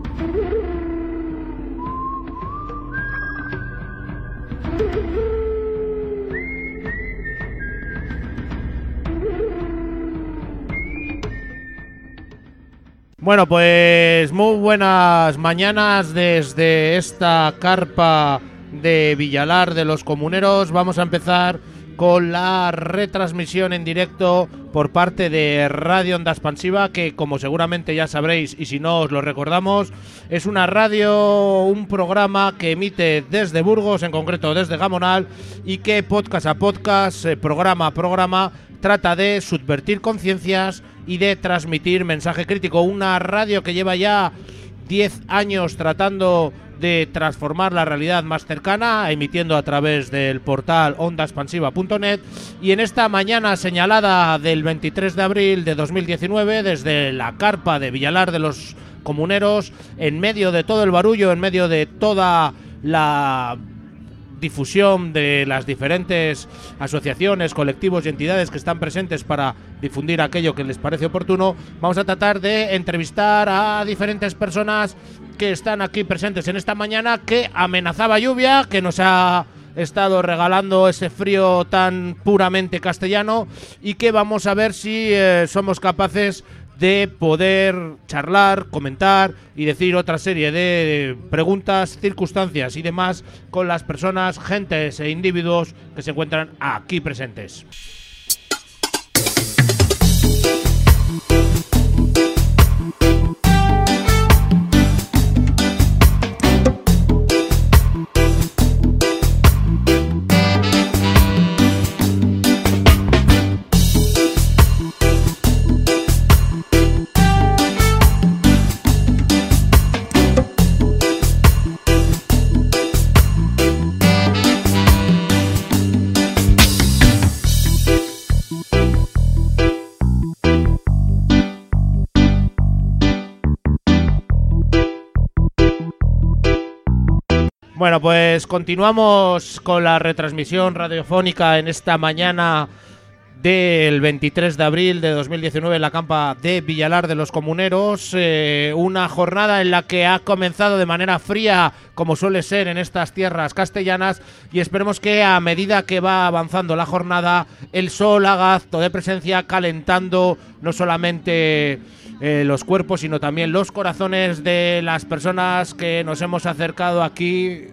Bueno, pues muy buenas mañanas desde esta carpa de Villalar de los Comuneros. Vamos a empezar con la retransmisión en directo por parte de Radio Onda Expansiva, que como seguramente ya sabréis, y si no os lo recordamos, es una radio, un programa que emite desde Burgos, en concreto desde Gamonal, y que podcast a podcast, programa a programa, trata de subvertir conciencias y de transmitir mensaje crítico. Una radio que lleva ya 10 años tratando de transformar la realidad más cercana, emitiendo a través del portal ondaexpansiva.net, y en esta mañana señalada del 23 de abril de 2019, desde la carpa de Villalar de los Comuneros, en medio de todo el barullo, en medio de toda la difusión de las diferentes asociaciones, colectivos y entidades que están presentes para difundir aquello que les parece oportuno, vamos a tratar de entrevistar a diferentes personas que están aquí presentes en esta mañana, que amenazaba lluvia, que nos ha estado regalando ese frío tan puramente castellano, y que vamos a ver si somos capaces de poder charlar, comentar y decir otra serie de preguntas, circunstancias y demás con las personas, gentes e individuos que se encuentran aquí presentes. Bueno, pues continuamos con la retransmisión radiofónica en esta mañana del 23 de abril de 2019 en la campa de Villalar de los Comuneros. Una jornada en la que ha comenzado de manera fría, como suele ser en estas tierras castellanas, y esperemos que a medida que va avanzando la jornada, el sol haga acto de presencia, calentando no solamente los cuerpos, sino también los corazones de las personas que nos hemos acercado aquí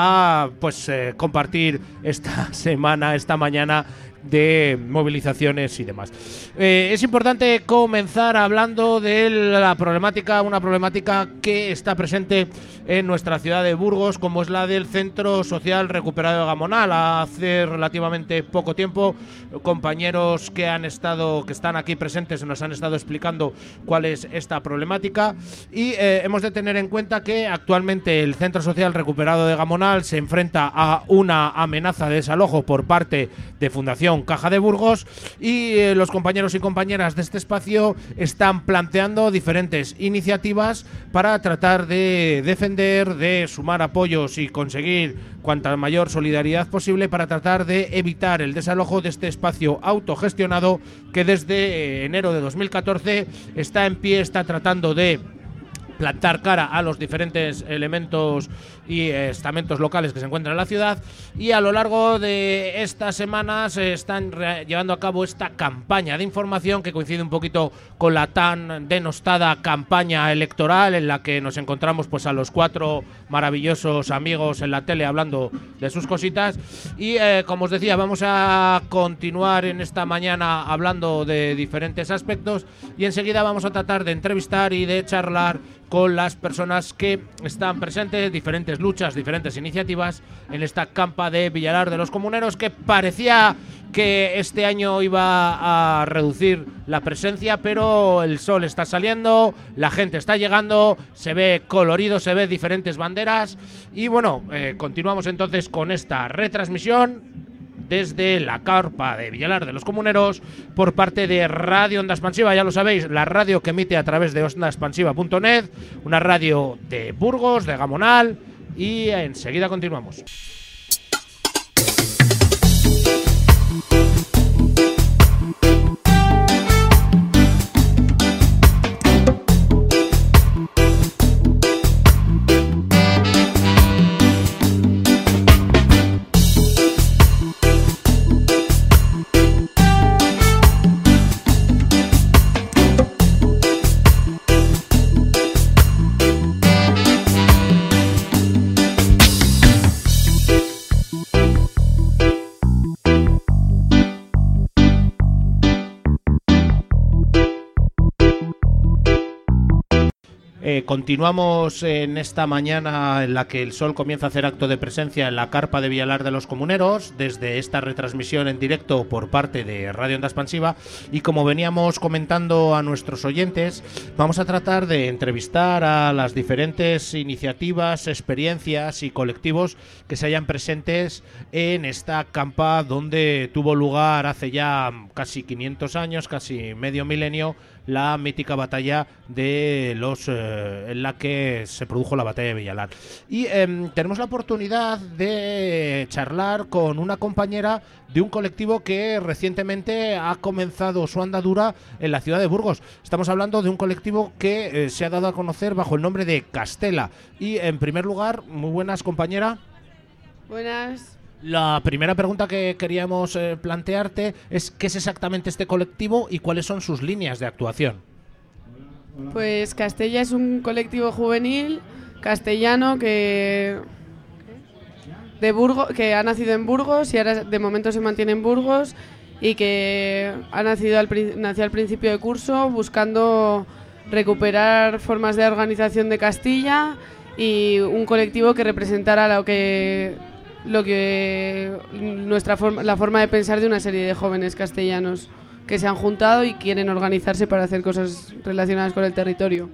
a compartir esta semana, esta mañana de movilizaciones y demás. Es importante comenzar hablando de la problemática, una problemática que está presente en nuestra ciudad de Burgos, como es la del Centro Social Recuperado de Gamonal. Hace relativamente poco tiempo, compañeros que están aquí presentes nos han estado explicando cuál es esta problemática, y hemos de tener en cuenta que actualmente el Centro Social Recuperado de Gamonal se enfrenta a una amenaza de desalojo por parte de Fundación Caja de Burgos, y los compañeros y compañeras de este espacio están planteando diferentes iniciativas para tratar de defender, de sumar apoyos y conseguir cuanta mayor solidaridad posible para tratar de evitar el desalojo de este espacio autogestionado que desde enero de 2014 está en pie, está tratando de plantar cara a los diferentes elementos y estamentos locales que se encuentran en la ciudad, y a lo largo de estas semanas están llevando a cabo esta campaña de información que coincide un poquito con la tan denostada campaña electoral en la que nos encontramos pues a los 4 maravillosos amigos en la tele hablando de sus cositas, y como os decía, vamos a continuar en esta mañana hablando de diferentes aspectos, y enseguida vamos a tratar de entrevistar y de charlar con las personas que están presentes, diferentes luchas, diferentes iniciativas en esta campa de Villalar de los Comuneros, que parecía que este año iba a reducir la presencia, pero el sol está saliendo, la gente está llegando, se ve colorido, se ve diferentes banderas, y bueno, continuamos entonces con esta retransmisión desde la carpa de Villalar de los Comuneros por parte de Radio Onda Expansiva. Ya lo sabéis, la radio que emite a través de ondaexpansiva.net, una radio de Burgos, de Gamonal, y enseguida continuamos. Continuamos en esta mañana en la que el sol comienza a hacer acto de presencia en la carpa de Villalar de los Comuneros, desde esta retransmisión en directo por parte de Radio Onda Expansiva, y como veníamos comentando a nuestros oyentes, vamos a tratar de entrevistar a las diferentes iniciativas, experiencias y colectivos que se hayan presentes en esta campa donde tuvo lugar hace ya casi 500 años, casi medio milenio, la mítica batalla de los en la que se produjo la batalla de Villalar. Y tenemos la oportunidad de charlar con una compañera de un colectivo que recientemente ha comenzado su andadura en la ciudad de Burgos. Estamos hablando de un colectivo que se ha dado a conocer bajo el nombre de Castela. Y en primer lugar, muy buenas, compañera. Buenas. La primera pregunta que queríamos plantearte es ¿qué es exactamente este colectivo y cuáles son sus líneas de actuación? Pues Castella es un colectivo juvenil castellano que ha nacido en Burgos y ahora de momento se mantiene en Burgos y que nació al principio de curso buscando recuperar formas de organización de Castilla y un colectivo que representara la forma de pensar de una serie de jóvenes castellanos que se han juntado y quieren organizarse para hacer cosas relacionadas con el territorio.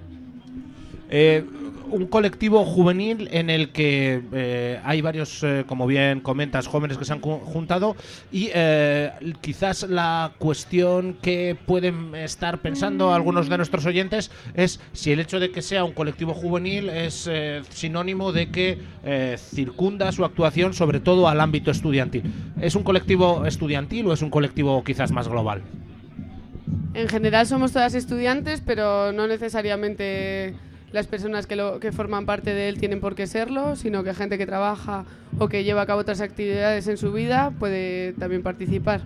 Un colectivo juvenil en el que hay varios, como bien comentas, jóvenes que se han juntado y quizás la cuestión que pueden estar pensando algunos de nuestros oyentes es si el hecho de que sea un colectivo juvenil es sinónimo de que circunda su actuación sobre todo al ámbito estudiantil. ¿Es un colectivo estudiantil o es un colectivo quizás más global? En general somos todas estudiantes, pero no necesariamente las personas que forman parte de él tienen por qué serlo, sino que gente que trabaja o que lleva a cabo otras actividades en su vida puede también participar.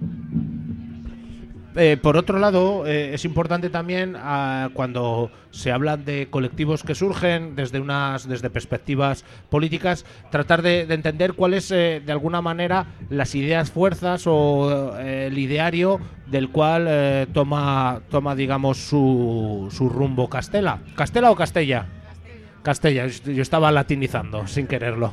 Por otro lado, es importante también cuando se hablan de colectivos que surgen desde perspectivas políticas, tratar de entender cuáles de alguna manera las ideas fuerzas o el ideario del cual toma digamos su rumbo Castela. ¿Castela o Castella? Castella, yo estaba latinizando sin quererlo.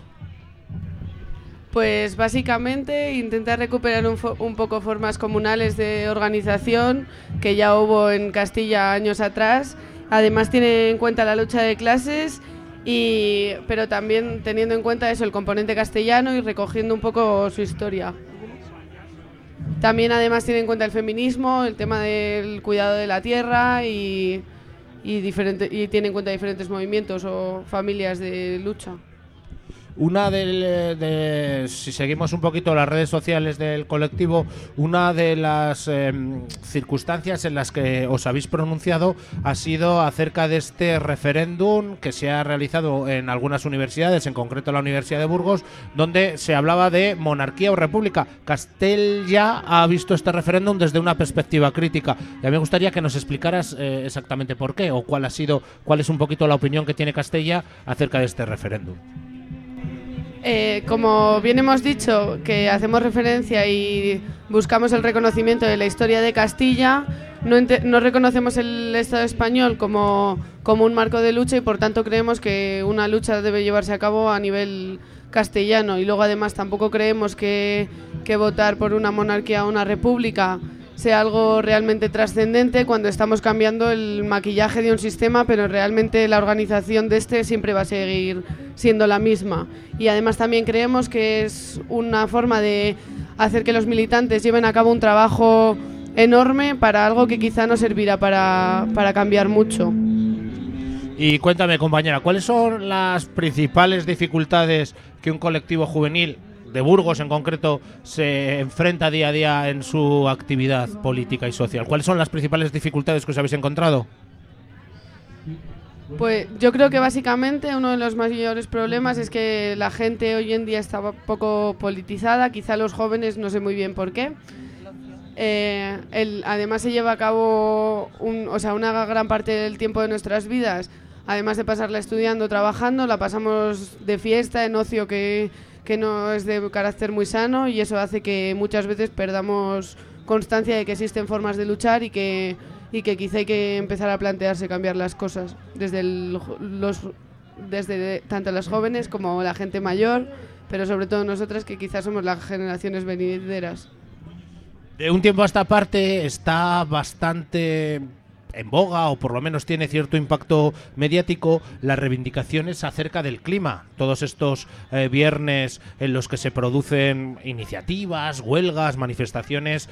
Pues básicamente intentar recuperar un poco formas comunales de organización que ya hubo en Castilla años atrás. Además tiene en cuenta la lucha de clases, pero también teniendo en cuenta eso, el componente castellano y recogiendo un poco su historia. También además tiene en cuenta el feminismo, el tema del cuidado de la tierra y tiene en cuenta diferentes movimientos o familias de lucha. Una si seguimos un poquito las redes sociales del colectivo, una de las circunstancias en las que os habéis pronunciado ha sido acerca de este referéndum que se ha realizado en algunas universidades, en concreto la Universidad de Burgos, donde se hablaba de monarquía o república. Castella ha visto este referéndum desde una perspectiva crítica. Y a mí me gustaría que nos explicaras exactamente por qué o cuál es un poquito la opinión que tiene Castella acerca de este referéndum. Como bien hemos dicho, que hacemos referencia y buscamos el reconocimiento de la historia de Castilla, no reconocemos el Estado español como un marco de lucha y por tanto creemos que una lucha debe llevarse a cabo a nivel castellano y luego además tampoco creemos que votar por una monarquía o una república sea algo realmente trascendente cuando estamos cambiando el maquillaje de un sistema, pero realmente la organización de este siempre va a seguir siendo la misma. Y además también creemos que es una forma de hacer que los militantes lleven a cabo un trabajo enorme para algo que quizá no servirá para cambiar mucho. Y cuéntame, compañera, ¿cuáles son las principales dificultades que un colectivo juvenil de Burgos en concreto se enfrenta día a día en su actividad política y social? ¿Cuáles son las principales dificultades que os habéis encontrado? Pues yo creo que básicamente uno de los mayores problemas es que la gente hoy en día está poco politizada, quizá los jóvenes no sé muy bien por qué. Además se lleva a cabo una gran parte del tiempo de nuestras vidas, además de pasarla estudiando, trabajando, la pasamos de fiesta, en ocio que no es de carácter muy sano y eso hace que muchas veces perdamos constancia de que existen formas de luchar y y que quizá hay que empezar a plantearse cambiar las cosas desde tanto las jóvenes como la gente mayor, pero sobre todo nosotras, que quizás somos las generaciones venideras. De un tiempo a esta parte está bastante en boga, o por lo menos tiene cierto impacto mediático, las reivindicaciones acerca del clima. Todos estos viernes en los que se producen iniciativas, huelgas, manifestaciones,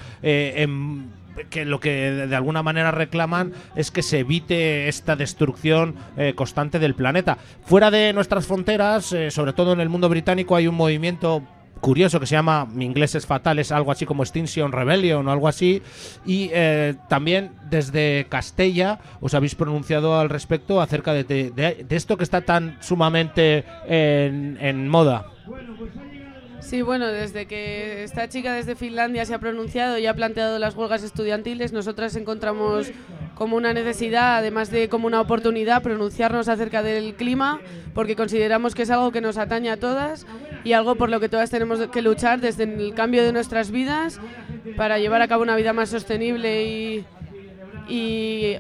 que lo que de alguna manera reclaman es que se evite esta destrucción constante del planeta. Fuera de nuestras fronteras, sobre todo en el mundo británico, hay un movimiento curioso que se llama, mi inglés es fatal, es algo así como Extinction Rebellion o algo así, y también desde Castella os habéis pronunciado al respecto acerca de esto que está tan sumamente en moda. Sí, bueno, desde que esta chica desde Finlandia se ha pronunciado y ha planteado las huelgas estudiantiles, nosotras encontramos como una necesidad, además de como una oportunidad, pronunciarnos acerca del clima, porque consideramos que es algo que nos atañe a todas y algo por lo que todas tenemos que luchar desde el cambio de nuestras vidas para llevar a cabo una vida más sostenible y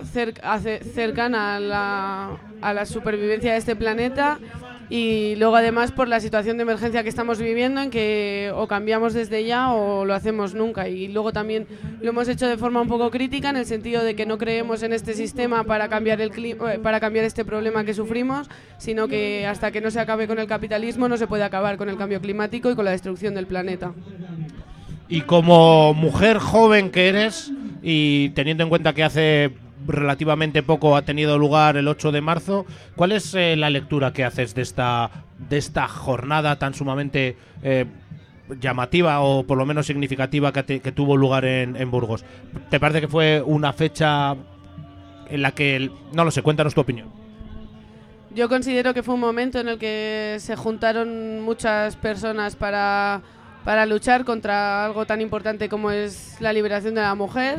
cercana a la supervivencia de este planeta. Y luego además por la situación de emergencia que estamos viviendo, en que o cambiamos desde ya o lo hacemos nunca. Y luego también lo hemos hecho de forma un poco crítica, en el sentido de que no creemos en este sistema para cambiar para cambiar este problema que sufrimos, sino que hasta que no se acabe con el capitalismo no se puede acabar con el cambio climático y con la destrucción del planeta. Y como mujer joven que eres, y teniendo en cuenta que hace relativamente poco ha tenido lugar el 8 de marzo, ¿cuál es la lectura que haces de esta jornada tan sumamente llamativa, o por lo menos significativa, que tuvo lugar en Burgos? ¿Te parece que fue una fecha en la que, no lo sé, cuéntanos tu opinión? Yo considero que fue un momento en el que se juntaron muchas personas para luchar contra algo tan importante como es la liberación de la mujer.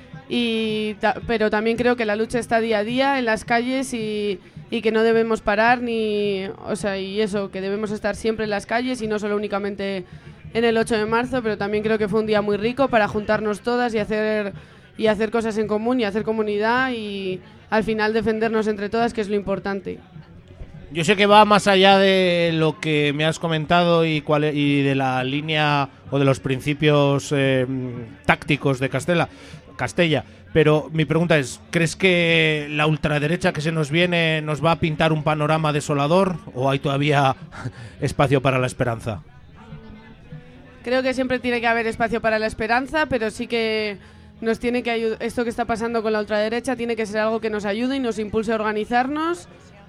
Pero también creo que la lucha está día a día en las calles y que no debemos parar y eso, que debemos estar siempre en las calles y no solo únicamente en el 8 de marzo, pero también creo que fue un día muy rico para juntarnos todas y hacer cosas en común y hacer comunidad y al final defendernos entre todas, que es lo importante. Yo sé que va más allá de lo que me has comentado y de la línea o de los principios tácticos de Castella, pero mi pregunta es, ¿crees que la ultraderecha que se nos viene nos va a pintar un panorama desolador, o hay todavía espacio para la esperanza? Creo que siempre tiene que haber espacio para la esperanza, pero sí que nos tiene que ayudar. Esto que está pasando con la ultraderecha tiene que ser algo que nos ayude y nos impulse a organizarnos.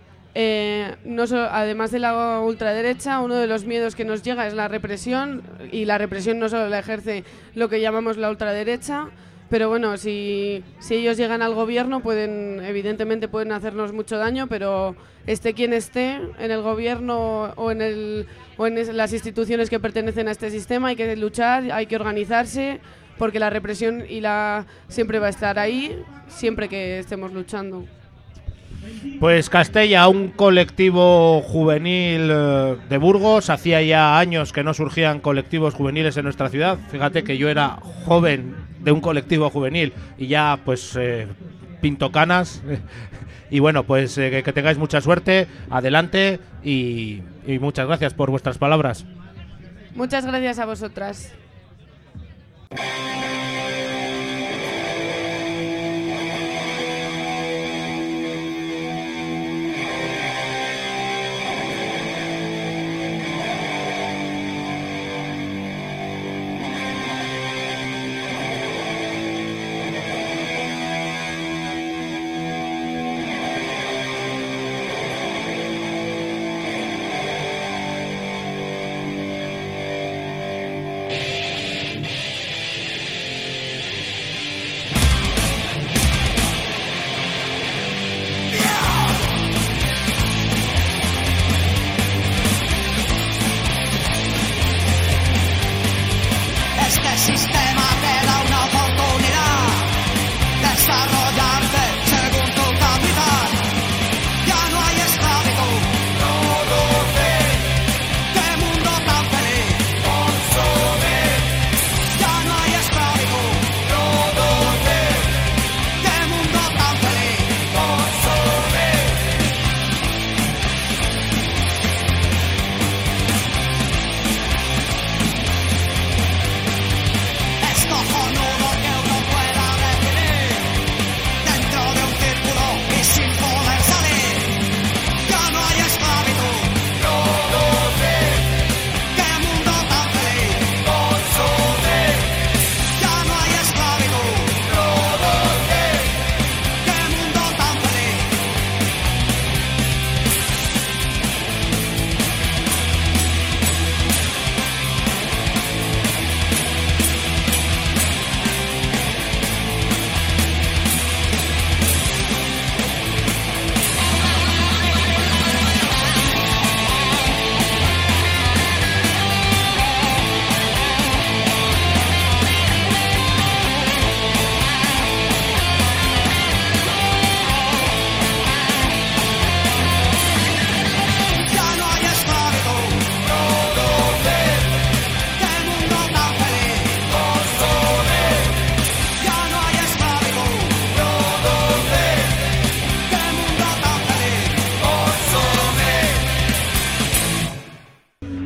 Además de la ultraderecha, uno de los miedos que nos llega es la represión, y la represión no solo la ejerce lo que llamamos la ultraderecha, pero bueno, si ellos llegan al gobierno evidentemente pueden hacernos mucho daño, pero esté quien esté en el gobierno o en las instituciones que pertenecen a este sistema, hay que luchar, hay que organizarse, porque la represión siempre va a estar ahí, siempre que estemos luchando. Pues Castella, un colectivo juvenil de Burgos. Hacía ya años que no surgían colectivos juveniles en nuestra ciudad. Fíjate que yo era joven de un colectivo juvenil y ya pues pinto canas. Y bueno, pues que tengáis mucha suerte, adelante, y muchas gracias por vuestras palabras. Muchas gracias a vosotras.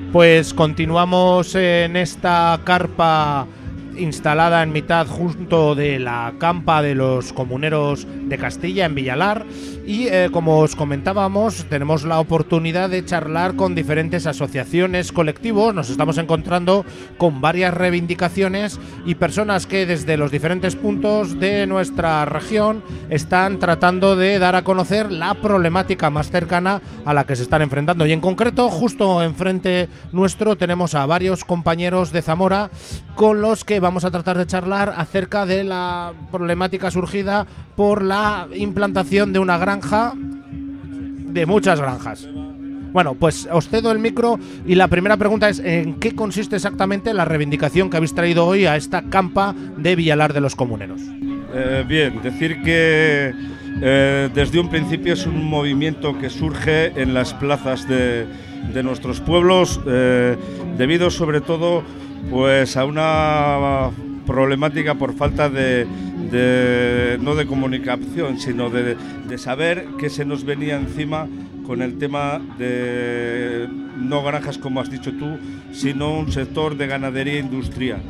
Pues continuamos en esta carpa instalada en mitad junto de la campa de los comuneros de Castilla en Villalar y como os comentábamos, tenemos la oportunidad de charlar con diferentes asociaciones, colectivos. Nos estamos encontrando con varias reivindicaciones y personas que desde los diferentes puntos de nuestra región están tratando de dar a conocer la problemática más cercana a la que se están enfrentando, y en concreto justo enfrente nuestro tenemos a varios compañeros de Zamora con los que vamos a tratar de charlar acerca de la problemática surgida por la implantación de una granja, de muchas granjas. Bueno, pues os cedo el micro y la primera pregunta es: ¿en qué consiste exactamente la reivindicación que habéis traído hoy a esta campa de Villalar de los Comuneros? Bien, decir que desde un principio es un movimiento que surge en las plazas de nuestros pueblos, debido sobre todo pues a una problemática por falta no de comunicación, sino de saber que se nos venía encima con el tema de no granjas, como has dicho tú, sino un sector de ganadería industrial.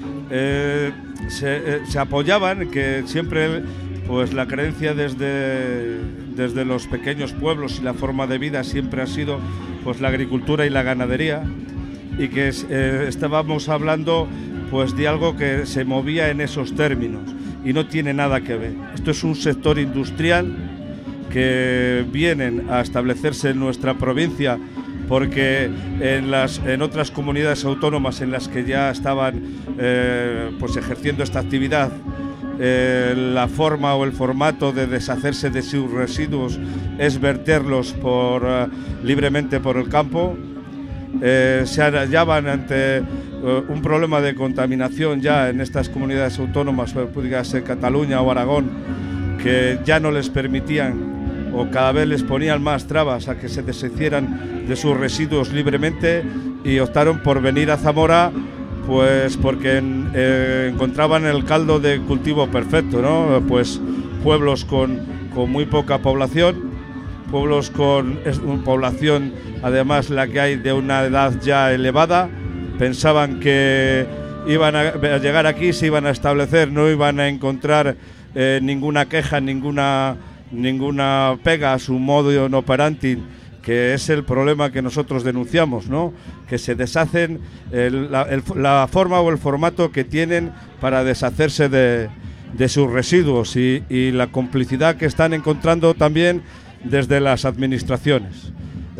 Se apoyaban, que siempre pues la creencia desde los pequeños pueblos y la forma de vida siempre ha sido pues la agricultura y la ganadería, y que estábamos hablando pues de algo que se movía en esos términos y no tiene nada que ver. Esto es un sector industrial que vienen a establecerse en nuestra provincia porque en otras comunidades autónomas en las que ya estaban pues ejerciendo esta actividad, la forma o el formato de deshacerse de sus residuos es verterlos libremente por el campo. Se hallaban ante un problema de contaminación ya en estas comunidades autónomas, pudiera ser Cataluña o Aragón, que ya no les permitían o cada vez les ponían más trabas a que se deshicieran de sus residuos libremente, y optaron por venir a Zamora pues porque encontraban el caldo de cultivo perfecto, ¿no? Pues pueblos con muy poca población, pueblos con población además la que hay de una edad ya elevada. Pensaban que iban a llegar aquí, se iban a establecer, no iban a encontrar ninguna queja, ninguna pega a su modo operandi, que es el problema que nosotros denunciamos, ¿no? Que se deshacen la forma o el formato que tienen para deshacerse de sus residuos y la complicidad que están encontrando también desde las administraciones.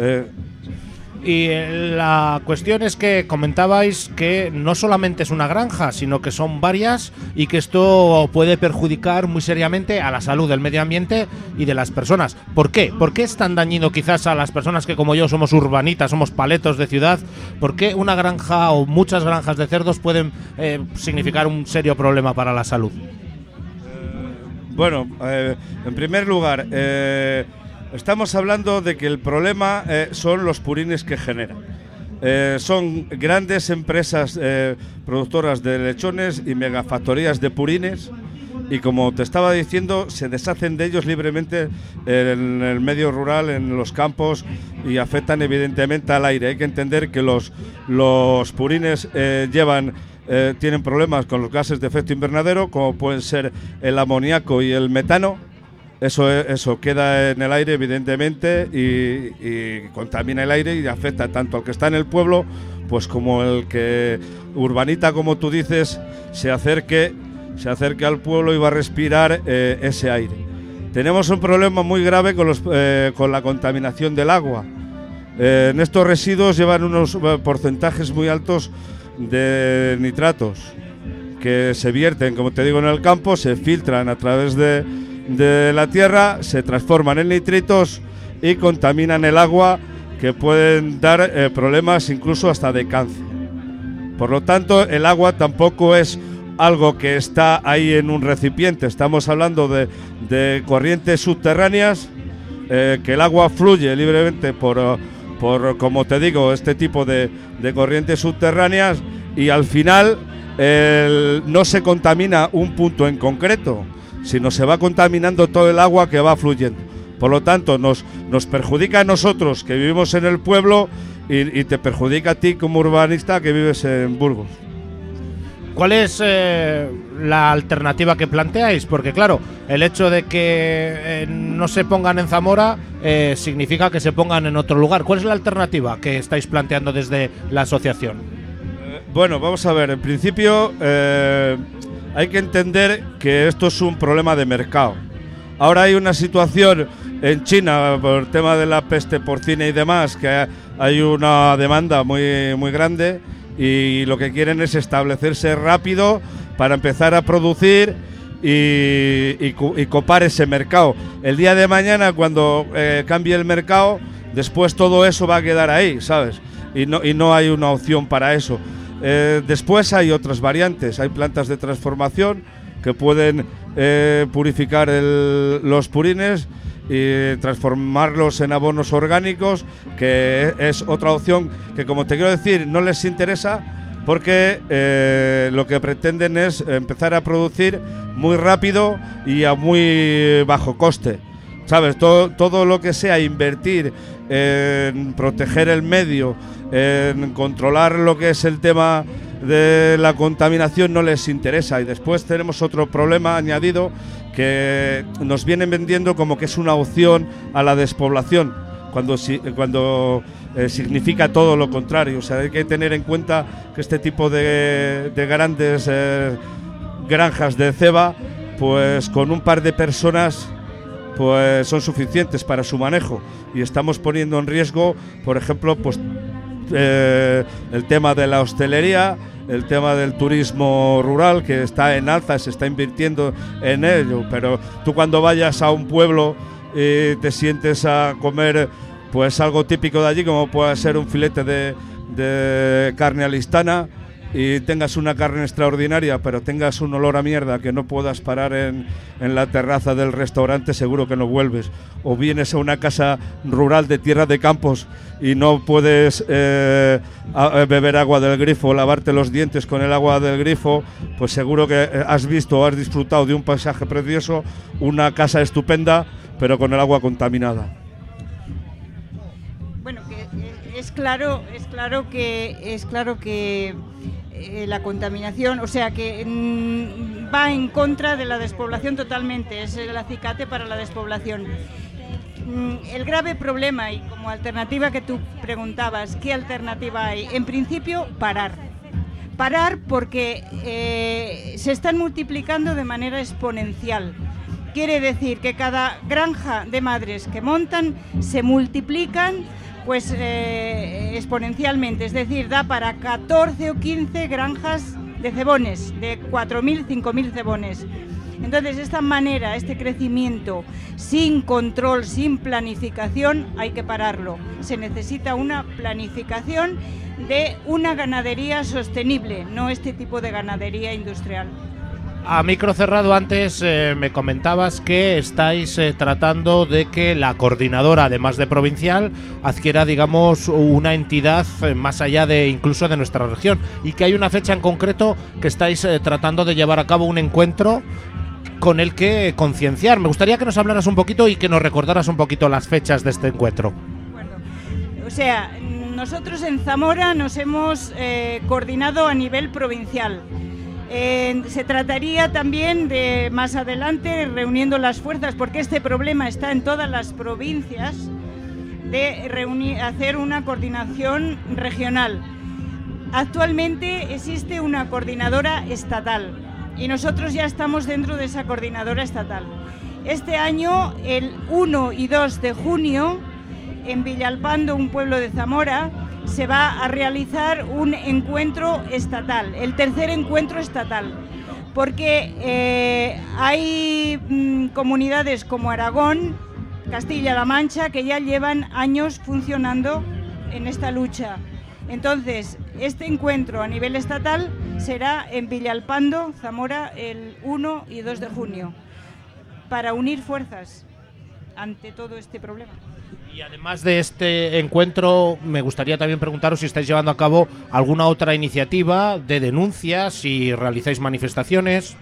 Y la cuestión es que comentabais que no solamente es una granja, sino que son varias, y que esto puede perjudicar muy seriamente a la salud del medio ambiente y de las personas. ¿Por qué? ¿Por qué es tan dañino quizás a las personas que como yo somos urbanitas, somos paletos de ciudad? ¿Por qué una granja o muchas granjas de cerdos pueden significar un serio problema para la salud? Bueno, en primer lugar, estamos hablando de que el problema son los purines que generan. Son grandes empresas productoras de lechones y megafactorías de purines, y como te estaba diciendo, se deshacen de ellos libremente en el medio rural, en los campos, y afectan evidentemente al aire. Hay que entender que los purines tienen problemas con los gases de efecto invernadero, como pueden ser el amoníaco y el metano. Eso queda en el aire, evidentemente, y contamina el aire y afecta tanto al que está en el pueblo, pues como el que urbanita, como tú dices, se acerque al pueblo y va a respirar ese aire. Tenemos un problema muy grave con la contaminación del agua. En estos residuos llevan unos porcentajes muy altos de nitratos que se vierten, como te digo, en el campo, se filtran a través de la tierra, se transforman en nitritos y contaminan el agua, que pueden dar problemas incluso hasta de cáncer. Por lo tanto, el agua tampoco es algo que está ahí en un recipiente. Estamos hablando de corrientes subterráneas, que el agua fluye libremente por como te digo, este tipo de corrientes subterráneas, y al final no se contamina un punto en concreto, sino se va contaminando todo el agua que va fluyendo. Por lo tanto, nos perjudica a nosotros que vivimos en el pueblo, y te perjudica a ti como urbanista que vives en Burgos. ¿Cuál es la alternativa que planteáis? Porque claro, el hecho de que no se pongan en Zamora significa que se pongan en otro lugar. ¿Cuál es la alternativa que estáis planteando desde la asociación? Bueno, vamos a ver, en principio hay que entender que esto es un problema de mercado. Ahora hay una situación en China por el tema de la peste porcina y demás, que hay una demanda muy, muy grande y lo que quieren es establecerse rápido para empezar a producir y copar ese mercado. El día de mañana, cuando cambie el mercado, después todo eso va a quedar ahí, ¿sabes? Y no hay una opción para eso. Después hay otras variantes, hay plantas de transformación que pueden purificar los purines y transformarlos en abonos orgánicos, que es otra opción que, como te quiero decir, no les interesa porque lo que pretenden es empezar a producir muy rápido y a muy bajo coste, ¿sabes? Todo lo que sea invertir en proteger el medio, en controlar lo que es el tema de la contaminación, no les interesa. Y después tenemos otro problema añadido que nos vienen vendiendo como que es una opción a la despoblación, cuando significa todo lo contrario. O sea, hay que tener en cuenta que este tipo de grandes granjas de ceba, pues con un par de personas pues son suficientes para su manejo, y estamos poniendo en riesgo, por ejemplo, pues el tema de la hostelería, el tema del turismo rural, que está en alza, se está invirtiendo en ello, pero tú cuando vayas a un pueblo y te sientes a comer pues algo típico de allí, como puede ser un filete de carne alistana, y tengas una carne extraordinaria, pero tengas un olor a mierda que no puedas parar en la terraza del restaurante, seguro que no vuelves. O vienes a una casa rural de tierra de campos y no puedes beber agua del grifo, lavarte los dientes con el agua del grifo, pues seguro que has visto o has disfrutado de un paisaje precioso, una casa estupenda, pero con el agua contaminada. Bueno, que es claro que la contaminación, o sea que va en contra de la despoblación totalmente, es el acicate para la despoblación. El grave problema, y como alternativa que tú preguntabas, ¿qué alternativa hay? En principio, parar porque se están multiplicando de manera exponencial. Quiere decir que cada granja de madres que montan se multiplican pues exponencialmente, es decir, da para 14 o 15 granjas de cebones, de 4.000, 5.000 cebones. Entonces, esta manera, este crecimiento sin control, sin planificación, hay que pararlo. Se necesita una planificación de una ganadería sostenible, no este tipo de ganadería industrial. A micro cerrado antes me comentabas que estáis tratando de que la coordinadora, además de provincial, adquiera, digamos, una entidad más allá de incluso de nuestra región, y que hay una fecha en concreto que estáis tratando de llevar a cabo un encuentro con el que concienciar. Me gustaría que nos hablaras un poquito y que nos recordaras un poquito las fechas de este encuentro. Bueno, o sea, nosotros en Zamora nos hemos coordinado a nivel provincial. Se trataría también de, más adelante, reuniendo las fuerzas, porque este problema está en todas las provincias, de hacer una coordinación regional. Actualmente existe una coordinadora estatal y nosotros ya estamos dentro de esa coordinadora estatal. Este año, el 1 y 2 de junio, en Villalpando, un pueblo de Zamora, se va a realizar un encuentro estatal, el tercer encuentro estatal, porque hay comunidades como Aragón, Castilla-La Mancha, que ya llevan años funcionando en esta lucha. Entonces, este encuentro a nivel estatal será en Villalpando, Zamora, el 1 y 2 de junio, para unir fuerzas ante todo este problema. Y además de este encuentro, me gustaría también preguntaros si estáis llevando a cabo alguna otra iniciativa de denuncias, si realizáis manifestaciones.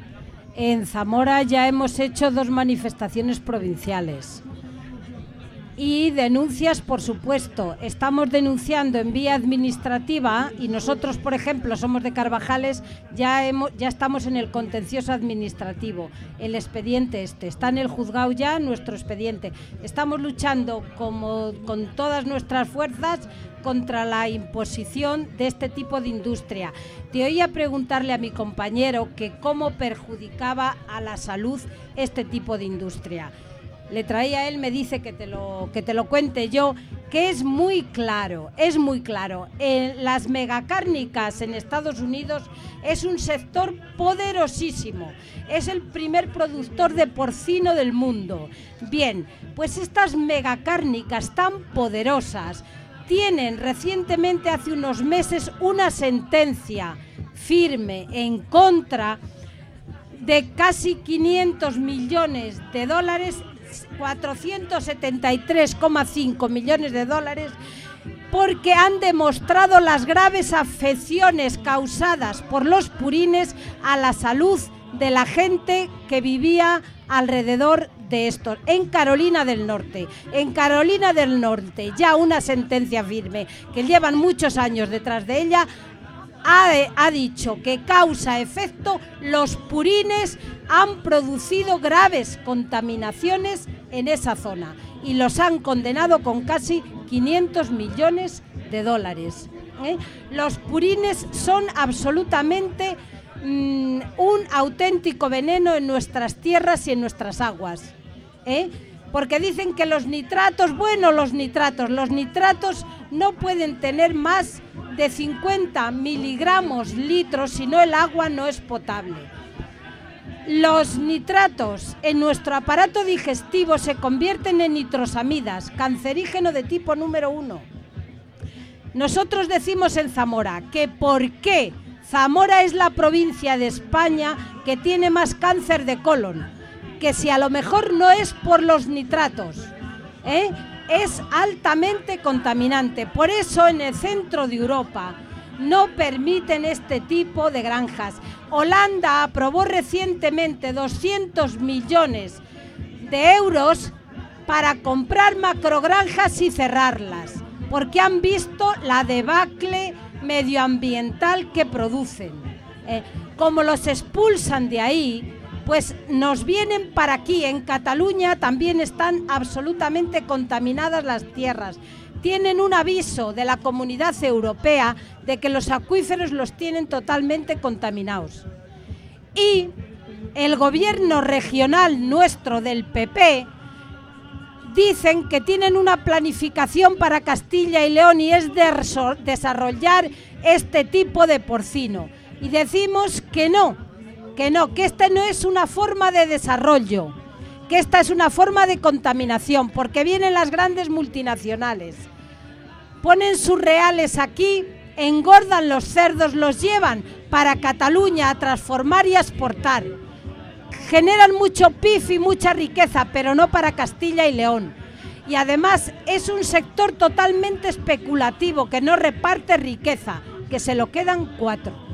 En Zamora ya hemos hecho 2 manifestaciones provinciales Y denuncias, por supuesto. Estamos denunciando en vía administrativa y nosotros, por ejemplo, somos de Carvajales, ya estamos en el contencioso administrativo. El expediente está en el juzgado ya, nuestro expediente. Estamos luchando con todas nuestras fuerzas contra la imposición de este tipo de industria. Te oía preguntarle a mi compañero que cómo perjudicaba a la salud este tipo de industria. Le traía a él, me dice que te lo cuente yo, que es muy claro. Las megacárnicas en Estados Unidos es un sector poderosísimo, es el primer productor de porcino del mundo. Bien, pues estas megacárnicas tan poderosas tienen recientemente, hace unos meses, una sentencia firme en contra de casi 500 millones de dólares, 473,5 millones de dólares, porque han demostrado las graves afecciones causadas por los purines a la salud de la gente que vivía alrededor de estos, en Carolina del Norte. En Carolina del Norte, ya una sentencia firme, que llevan muchos años detrás de ella, ha dicho que causa-efecto los purines han producido graves contaminaciones en esa zona y los han condenado con casi 500 millones de dólares. Los purines son absolutamente un auténtico veneno en nuestras tierras y en nuestras aguas. Porque dicen que los nitratos no pueden tener más de 50 miligramos litros, si no el agua no es potable. Los nitratos en nuestro aparato digestivo se convierten en nitrosamidas, cancerígeno de tipo número 1. Nosotros decimos en Zamora que ¿por qué Zamora es la provincia de España que tiene más cáncer de colon? Que si a lo mejor no es por los nitratos, es altamente contaminante. Por eso en el centro de Europa no permiten este tipo de granjas. Holanda aprobó recientemente 200 millones de euros para comprar macrogranjas y cerrarlas, porque han visto la debacle medioambiental que producen. Como los expulsan de ahí, pues nos vienen para aquí. En Cataluña también están absolutamente contaminadas las tierras. Tienen un aviso de la Comunidad Europea de que los acuíferos los tienen totalmente contaminados. Y el gobierno regional nuestro del PP dicen que tienen una planificación para Castilla y León y es desarrollar este tipo de porcino. Y decimos que que esta no es una forma de desarrollo, que esta es una forma de contaminación, porque vienen las grandes multinacionales, ponen sus reales aquí, engordan los cerdos, los llevan para Cataluña a transformar y a exportar. Generan mucho PIB y mucha riqueza, pero no para Castilla y León. Y además es un sector totalmente especulativo, que no reparte riqueza, que se lo quedan 4.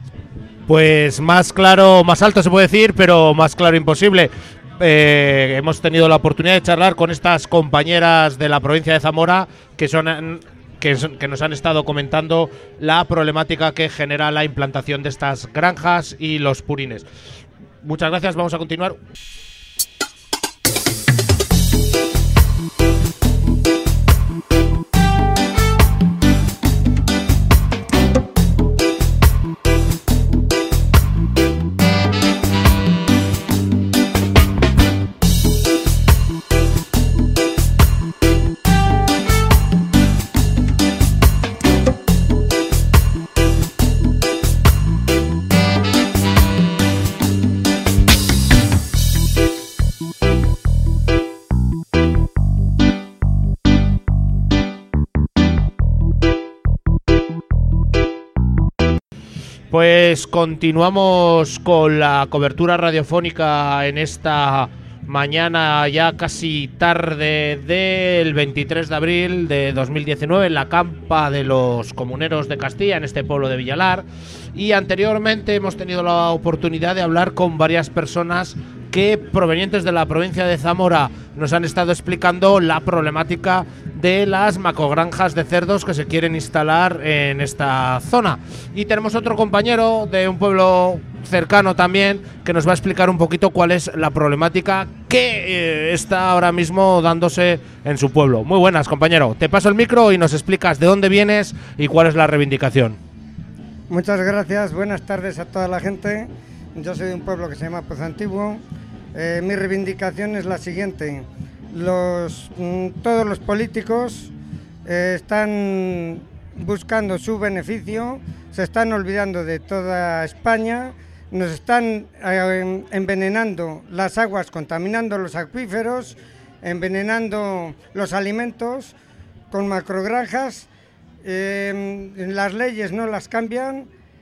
Pues más claro, más alto se puede decir, pero más claro imposible. Hemos tenido la oportunidad de charlar con estas compañeras de la provincia de Zamora que nos han estado comentando la problemática que genera la implantación de estas granjas y los purines. Muchas gracias, vamos a continuar. Pues continuamos con la cobertura radiofónica en esta mañana ya casi tarde del 23 de abril de 2019 en la campa de los comuneros de Castilla, en este pueblo de Villalar. Y anteriormente hemos tenido la oportunidad de hablar con varias personas que, provenientes de la provincia de Zamora, nos han estado explicando la problemática de las macrogranjas de cerdos que se quieren instalar en esta zona. Y tenemos otro compañero de un pueblo cercano también que nos va a explicar un poquito cuál es la problemática que está ahora mismo dándose en su pueblo. Muy buenas, compañero. Te paso el micro y nos explicas de dónde vienes y cuál es la reivindicación. Muchas gracias. Buenas tardes a toda la gente. Yo soy de un pueblo que se llama Pozo Antiguo. Mi reivindicación es la siguiente. Todos los políticos están buscando su beneficio, se están olvidando de toda España, nos están envenenando las aguas, contaminando los acuíferos, envenenando los alimentos con macrogranjas. Las leyes no las cambian,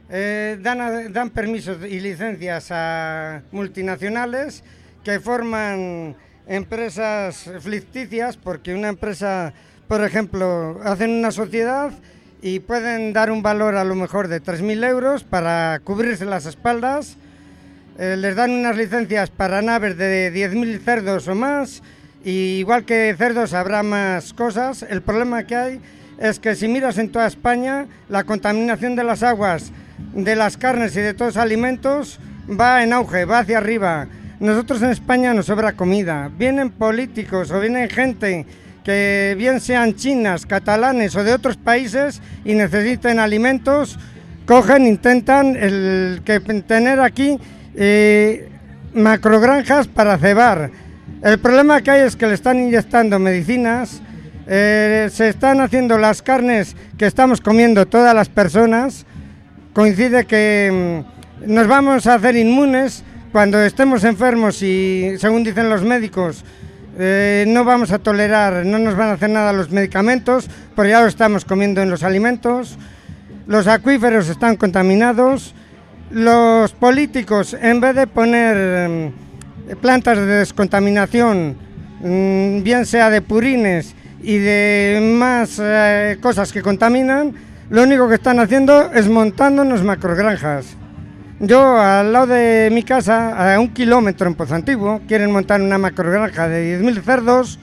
dan permisos y licencias a multinacionales que forman empresas ficticias, porque una empresa, por ejemplo, hacen una sociedad y pueden dar un valor a lo mejor de 3.000 euros para cubrirse las espaldas, les dan unas licencias para naves de 10.000 cerdos o más, y igual que cerdos habrá más cosas. El problema que hay es que si miras en toda España, la contaminación de las aguas, de las carnes y de todos los alimentos va en auge, va hacia arriba. Nosotros en España nos sobra comida. Vienen políticos o vienen gente que bien sean chinas, catalanes o de otros países y necesiten alimentos, cogen, intentan tener aquí macrogranjas para cebar. El problema que hay es que le están inyectando medicinas, se están haciendo las carnes que estamos comiendo todas las personas. Coincide que nos vamos a hacer inmunes cuando estemos enfermos y, según dicen los médicos, no vamos a tolerar, no nos van a hacer nada los medicamentos, porque ya lo estamos comiendo en los alimentos. Los acuíferos están contaminados. Los políticos, en vez de poner plantas de descontaminación, bien sea de purines y de más cosas que contaminan, lo único que están haciendo es montándonos macrogranjas. Yo, al lado de mi casa, a 1 kilómetro en Pozo Antiguo, quieren montar una macrogranja de 10.000 cerdos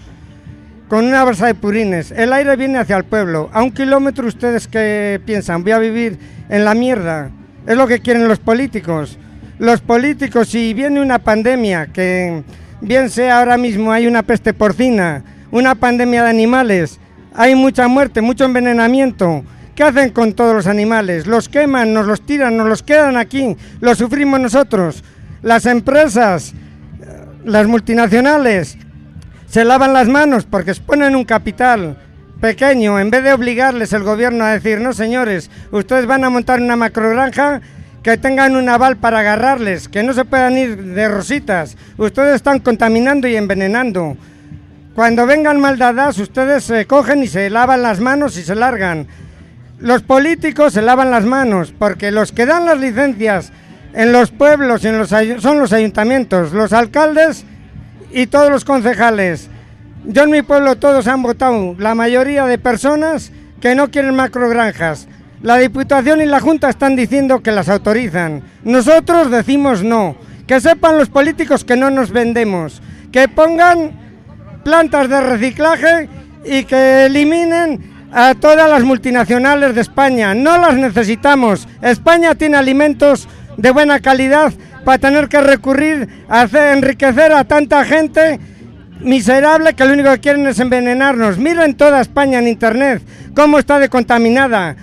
con una bolsa de purines. El aire viene hacia el pueblo. A 1 kilómetro, ¿ustedes qué piensan? ¿Voy a vivir en la mierda? Es lo que quieren los políticos. Los políticos, si viene una pandemia, que bien sea ahora mismo hay una peste porcina, una pandemia de animales, hay mucha muerte, mucho envenenamiento. ¿Qué hacen con todos los animales? Los queman, nos los tiran, nos los quedan aquí, los sufrimos nosotros. Las empresas, las multinacionales, se lavan las manos porque exponen un capital pequeño, en vez de obligarles el gobierno a decir, no señores, ustedes van a montar una macrogranja, que tengan un aval para agarrarles, que no se puedan ir de rositas, ustedes están contaminando y envenenando. Cuando vengan maldadas, ustedes se cogen y se lavan las manos y se largan. Los políticos se lavan las manos, porque los que dan las licencias en los pueblos y son los ayuntamientos, los alcaldes y todos los concejales. Yo en mi pueblo todos han votado, la mayoría de personas que no quieren macrogranjas. La Diputación y la Junta están diciendo que las autorizan. Nosotros decimos no. Que sepan los políticos que no nos vendemos. Que pongan plantas de reciclaje y que eliminen a todas las multinacionales de España. No las necesitamos. España tiene alimentos de buena calidad para tener que recurrir a enriquecer a tanta gente miserable que lo único que quieren es envenenarnos. Miren toda España en internet cómo está de contaminada.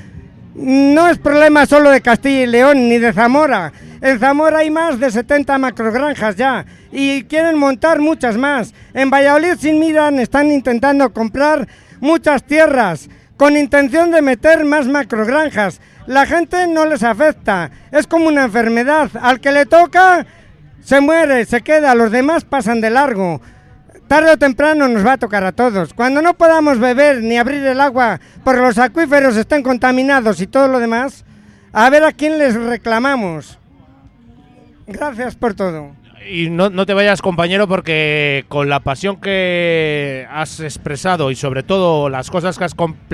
No es problema solo de Castilla y León ni de Zamora. En Zamora hay más de 70 macrogranjas ya y quieren montar muchas más. En Valladolid, sin miran, están intentando comprar muchas tierras con intención de meter más macrogranjas. La gente no les afecta, es como una enfermedad. Al que le toca, se muere, se queda, los demás pasan de largo. Tarde o temprano nos va a tocar a todos. Cuando no podamos beber ni abrir el agua porque los acuíferos estén contaminados y todo lo demás, a ver a quién les reclamamos. Gracias por todo. Y no te vayas, compañero, porque con la pasión que has expresado y sobre todo las cosas que has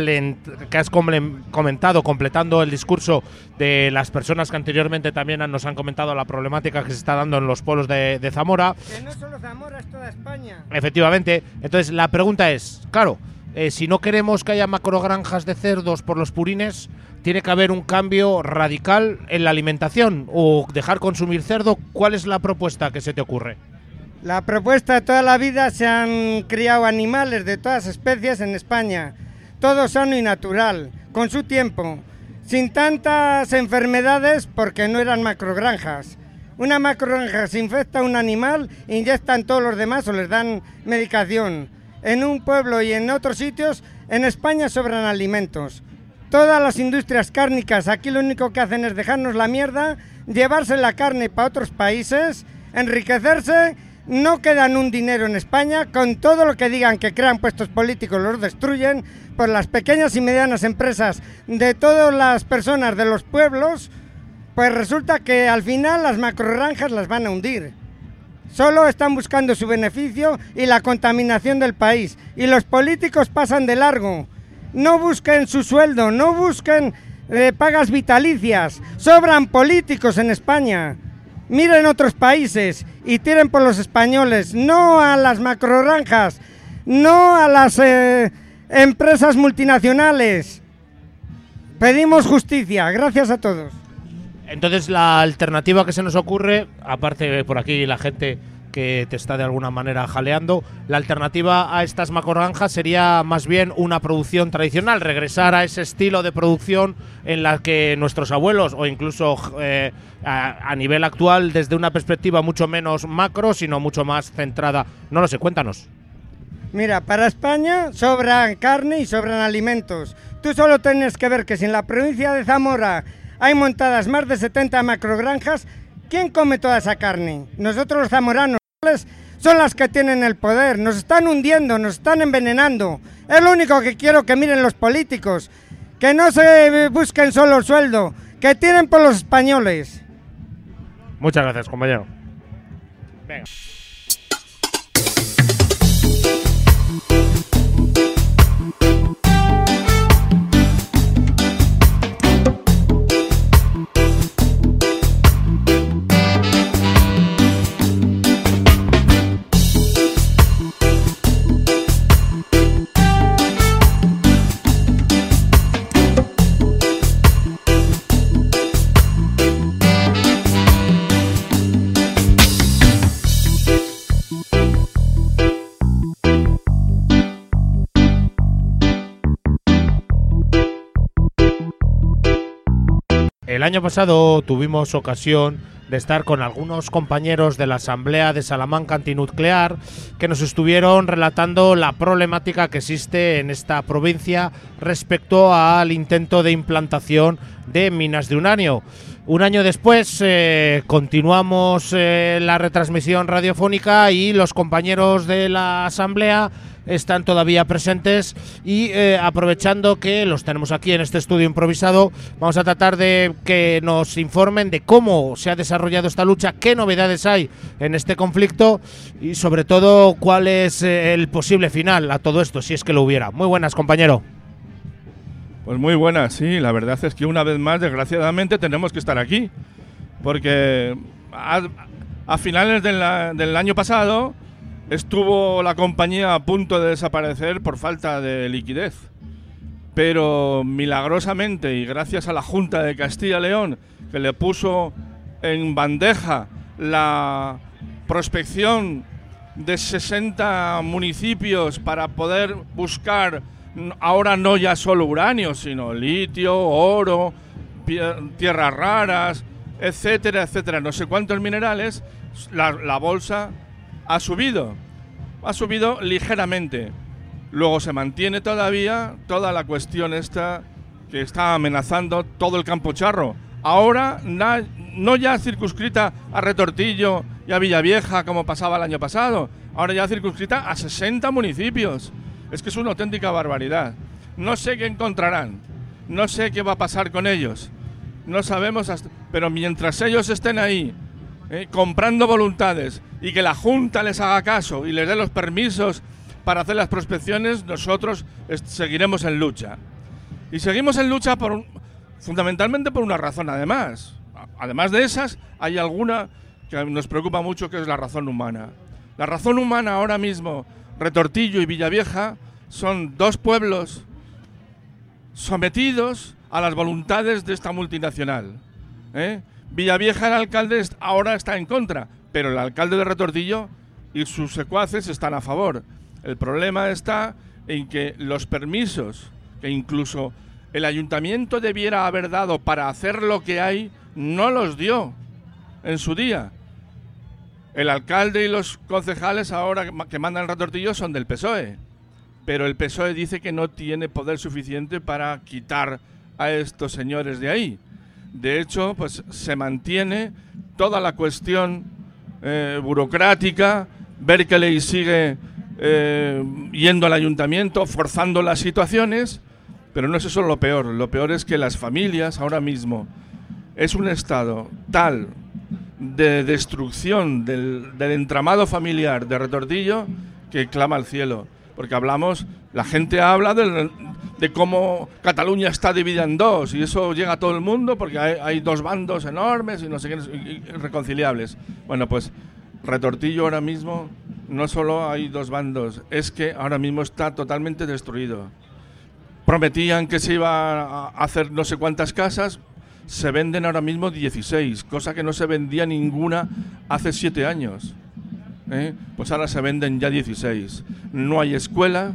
comentado, completando el discurso de las personas que anteriormente también nos han comentado la problemática que se está dando en los pueblos de Zamora. Que no solo Zamora, es toda España. Efectivamente. Entonces la pregunta es, claro, si no queremos que haya macrogranjas de cerdos por los purines, tiene que haber un cambio radical en la alimentación o dejar consumir cerdo. ¿Cuál es la propuesta que se te ocurre? La propuesta de toda la vida se han criado animales de todas especies en España, todo sano y natural, con su tiempo, sin tantas enfermedades porque no eran macrogranjas. Una macrogranja se infecta a un animal, inyectan todos los demás o les dan medicación. En un pueblo y en otros sitios, en España sobran alimentos. Todas las industrias cárnicas aquí lo único que hacen es dejarnos la mierda, llevarse la carne para otros países, enriquecerse, no quedan un dinero en España, con todo lo que digan que crean puestos políticos los destruyen, por las pequeñas y medianas empresas de todas las personas de los pueblos, pues resulta que al final las macrogranjas las van a hundir. Solo están buscando su beneficio y la contaminación del país, y los políticos pasan de largo. No busquen su sueldo, no busquen pagas vitalicias. Sobran políticos en España. Miren otros países y tiren por los españoles, no a las macrogranjas, no a las empresas multinacionales. Pedimos justicia. Gracias a todos. Entonces la alternativa que se nos ocurre, aparte por aquí la gente que te está de alguna manera jaleando, la alternativa a estas macrogranjas sería más bien una producción tradicional, regresar a ese estilo de producción en la que nuestros abuelos o incluso a nivel actual, desde una perspectiva mucho menos macro, sino mucho más centrada. No lo sé, cuéntanos. Mira, para España sobran carne y sobran alimentos. Tú solo tienes que ver que si en la provincia de Zamora hay montadas más de 70 macrogranjas, ¿quién come toda esa carne? Nosotros los zamoranos son las que tienen el poder, nos están hundiendo, nos están envenenando. Es lo único que quiero que miren los políticos, que no se busquen solo el sueldo, que tiren por los españoles. Muchas gracias, compañero. Venga. El año pasado tuvimos ocasión de estar con algunos compañeros de la Asamblea de Salamanca Antinuclear que nos estuvieron relatando la problemática que existe en esta provincia respecto al intento de implantación de minas de uranio. Un año después continuamos la retransmisión radiofónica y los compañeros de la Asamblea están todavía presentes y aprovechando que los tenemos aquí en este estudio improvisado, vamos a tratar de que nos informen de cómo se ha desarrollado esta lucha, qué novedades hay en este conflicto y sobre todo cuál es el posible final a todo esto, si es que lo hubiera. Muy buenas, compañero. Pues muy buenas, sí, la verdad es que una vez más, desgraciadamente, tenemos que estar aquí, porque a finales del año pasado estuvo la compañía a punto de desaparecer por falta de liquidez. Pero milagrosamente y gracias a la Junta de Castilla y León, que le puso en bandeja la prospección de 60 municipios para poder buscar ahora no ya solo uranio, sino litio, oro, tierras raras, etcétera, etcétera, no sé cuántos minerales, la bolsa ha subido ligeramente. Luego se mantiene todavía toda la cuestión esta que está amenazando todo el Campo Charro. Ahora no ya circunscrita a Retortillo y a Villavieja como pasaba el año pasado, ahora ya circunscrita a 60 municipios. Es que es una auténtica barbaridad. No sé qué encontrarán, no sé qué va a pasar con ellos, no sabemos, pero mientras ellos estén ahí comprando voluntades y que la Junta les haga caso y les dé los permisos para hacer las prospecciones, nosotros seguiremos en lucha. Y seguimos en lucha fundamentalmente por una razón, además. Además de esas, hay alguna que nos preocupa mucho, que es la razón humana. La razón humana ahora mismo, Retortillo y Villavieja, son dos pueblos sometidos a las voluntades de esta multinacional. Villavieja, el alcalde, ahora está en contra, pero el alcalde de Retortillo y sus secuaces están a favor. El problema está en que los permisos que incluso el ayuntamiento debiera haber dado para hacer lo que hay, no los dio en su día. El alcalde y los concejales ahora que mandan el Retortillo son del PSOE, pero el PSOE dice que no tiene poder suficiente para quitar a estos señores de ahí. De hecho, pues se mantiene toda la cuestión burocrática. Berkeley sigue yendo al ayuntamiento, forzando las situaciones, pero no es eso lo peor. Lo peor es que las familias ahora mismo es un estado tal de destrucción del entramado familiar de Retortillo que clama al cielo. Porque la gente habla de cómo Cataluña está dividida en dos, y eso llega a todo el mundo porque hay dos bandos enormes y no sé qué, irreconciliables. Bueno, pues Retortillo ahora mismo no solo hay dos bandos, es que ahora mismo está totalmente destruido. Prometían que se iba a hacer no sé cuántas casas, se venden ahora mismo 16, cosa que no se vendía ninguna hace 7 años. Pues ahora se venden ya 16. No hay escuela,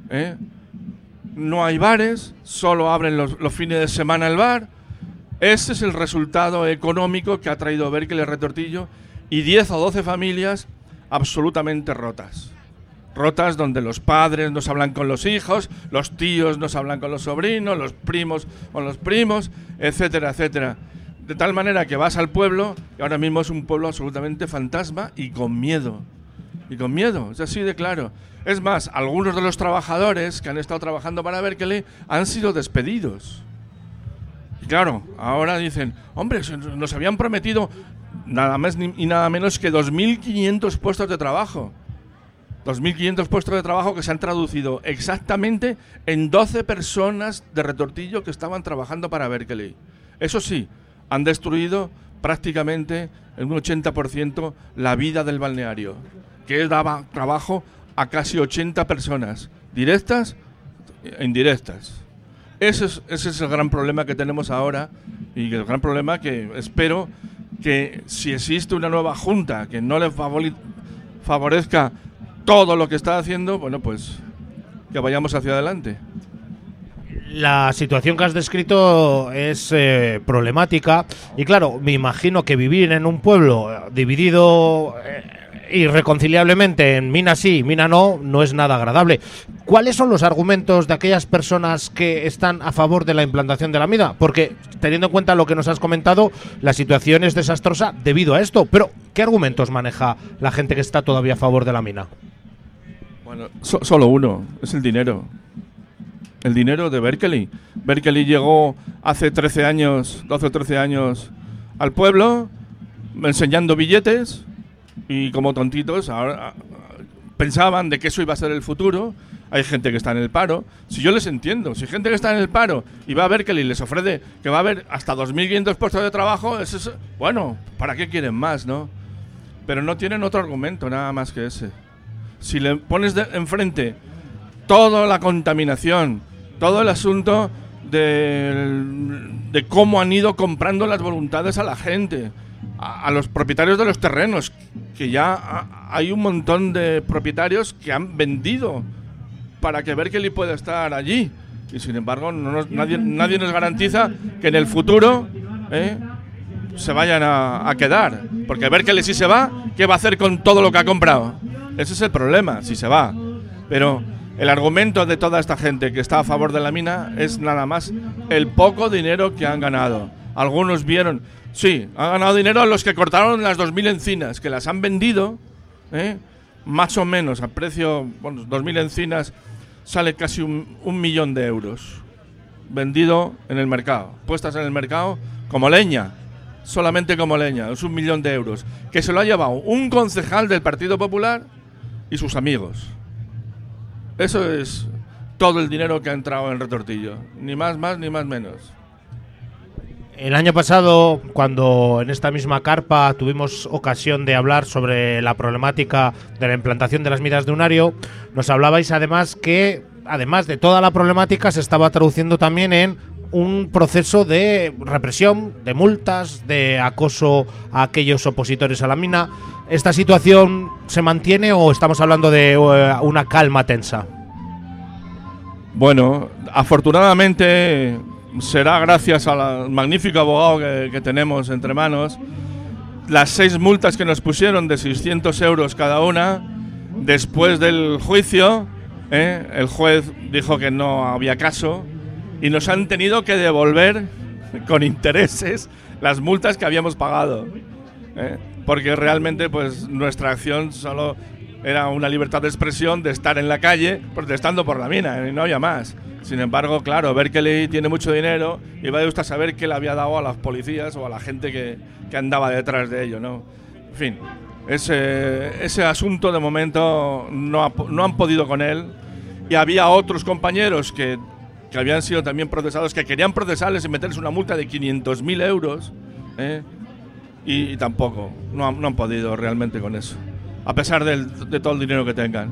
no hay bares, solo abren los fines de semana el bar. Ese es el resultado económico que ha traído Berkeley Retortillo, y 10 o 12 familias absolutamente rotas. Rotas donde los padres no se hablan con los hijos, los tíos no se hablan con los sobrinos, los primos con los primos, etcétera, etcétera. De tal manera que vas al pueblo y ahora mismo es un pueblo absolutamente fantasma y con miedo. Y con miedo, es así de claro. Es más, algunos de los trabajadores que han estado trabajando para Berkeley han sido despedidos. Y claro, ahora dicen, hombre, nos habían prometido nada más y nada menos que 2.500 puestos de trabajo. 2.500 puestos de trabajo que se han traducido exactamente en 12 personas de Retortillo que estaban trabajando para Berkeley. Eso sí, han destruido prácticamente en un 80% la vida del balneario, que daba trabajo a casi 80 personas, directas e indirectas. Ese es el gran problema que tenemos ahora, y el gran problema que espero que, si existe una nueva junta que no le favorezca todo lo que está haciendo, bueno, pues que vayamos hacia adelante. La situación que has descrito es problemática, y claro, me imagino que vivir en un pueblo dividido irreconciliablemente en mina sí, mina no, no es nada agradable. ¿Cuáles son los argumentos de aquellas personas que están a favor de la implantación de la mina? Porque, teniendo en cuenta lo que nos has comentado, la situación es desastrosa debido a esto, pero ¿qué argumentos maneja la gente que está todavía a favor de la mina? Bueno, solo uno, es el dinero. El dinero de Berkeley. Berkeley llegó hace 13 años, 12 o 13 años al pueblo, enseñando billetes, y como tontitos ahora pensaban de que eso iba a ser el futuro. Hay gente que está en el paro. Si yo les entiendo, si hay gente que está en el paro y va a Berkeley y les ofrece que va a haber hasta 2.500 puestos de trabajo, bueno, ¿para qué quieren más, no? Pero no tienen otro argumento nada más que ese. Si le pones enfrente toda la contaminación, todo el asunto de cómo han ido comprando las voluntades a la gente, a los propietarios de los terrenos, que ya hay un montón de propietarios que han vendido para que Berkeley pueda estar allí, y sin embargo nadie nos garantiza que en el futuro se vayan a quedar, porque Berkeley, si se va, ¿qué va a hacer con todo lo que ha comprado? Ese es el problema, si se va. Pero el argumento de toda esta gente que está a favor de la mina es nada más el poco dinero que han ganado. Algunos vieron, sí, han ganado dinero a los que cortaron las 2.000 encinas, que las han vendido, más o menos a precio, bueno, 2.000 encinas sale casi un millón de euros vendido en el mercado, puestas en el mercado como leña, solamente como leña, es 1 millón de euros, que se lo ha llevado un concejal del Partido Popular y sus amigos. Eso es todo el dinero que ha entrado en Retortillo, ni más ni más menos. El año pasado, cuando en esta misma carpa tuvimos ocasión de hablar sobre la problemática de la implantación de las minas de uranio, nos hablabais además que, además de toda la problemática, se estaba traduciendo también en un proceso de represión, de multas, de acoso a aquellos opositores a la mina. ¿Esta situación se mantiene o estamos hablando de una calma tensa? Bueno, afortunadamente será gracias al magnífico abogado que tenemos entre manos. Las 6 multas que nos pusieron de 600 euros cada una, después del juicio, el juez dijo que no había caso y nos han tenido que devolver con intereses las multas que habíamos pagado, porque realmente pues nuestra acción solo era una libertad de expresión, de estar en la calle protestando por la mina, y no había más. Sin embargo, claro, Berkeley tiene mucho dinero y vaya usted a saber qué le había dado a las policías o a la gente que andaba detrás de ello, ¿no? En fin, ese asunto de momento no han podido con él, y había otros compañeros que habían sido también procesados, que querían procesarles y meterles una multa de 500.000 euros, y tampoco, no han podido realmente con eso, a pesar de todo el dinero que tengan.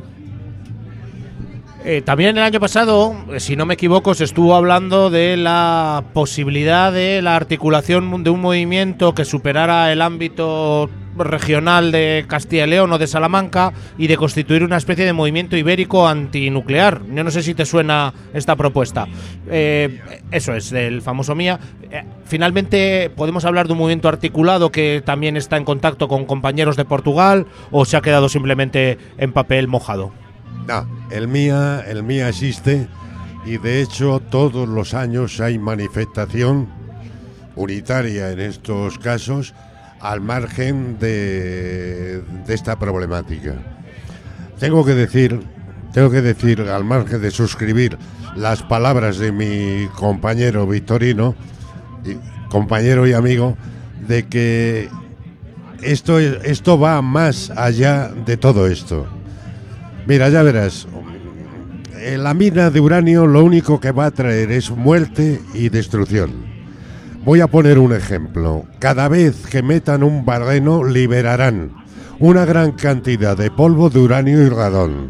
También el año pasado, si no me equivoco, se estuvo hablando de la posibilidad de la articulación de un movimiento que superara el ámbito regional de Castilla y León o de Salamanca y de constituir una especie de movimiento ibérico antinuclear. Yo no sé si te suena esta propuesta. Eso es, del famoso MIA. Finalmente, ¿podemos hablar de un movimiento articulado que también está en contacto con compañeros de Portugal o se ha quedado simplemente en papel mojado? No, el MIA existe, y de hecho todos los años hay manifestación unitaria en estos casos al margen de esta problemática. Tengo que decir, al margen de suscribir las palabras de mi compañero Victorino, compañero y amigo, de que esto va más allá de todo esto. Mira, ya verás, la mina de uranio lo único que va a traer es muerte y destrucción. Voy a poner un ejemplo. Cada vez que metan un barreno, liberarán una gran cantidad de polvo de uranio y radón.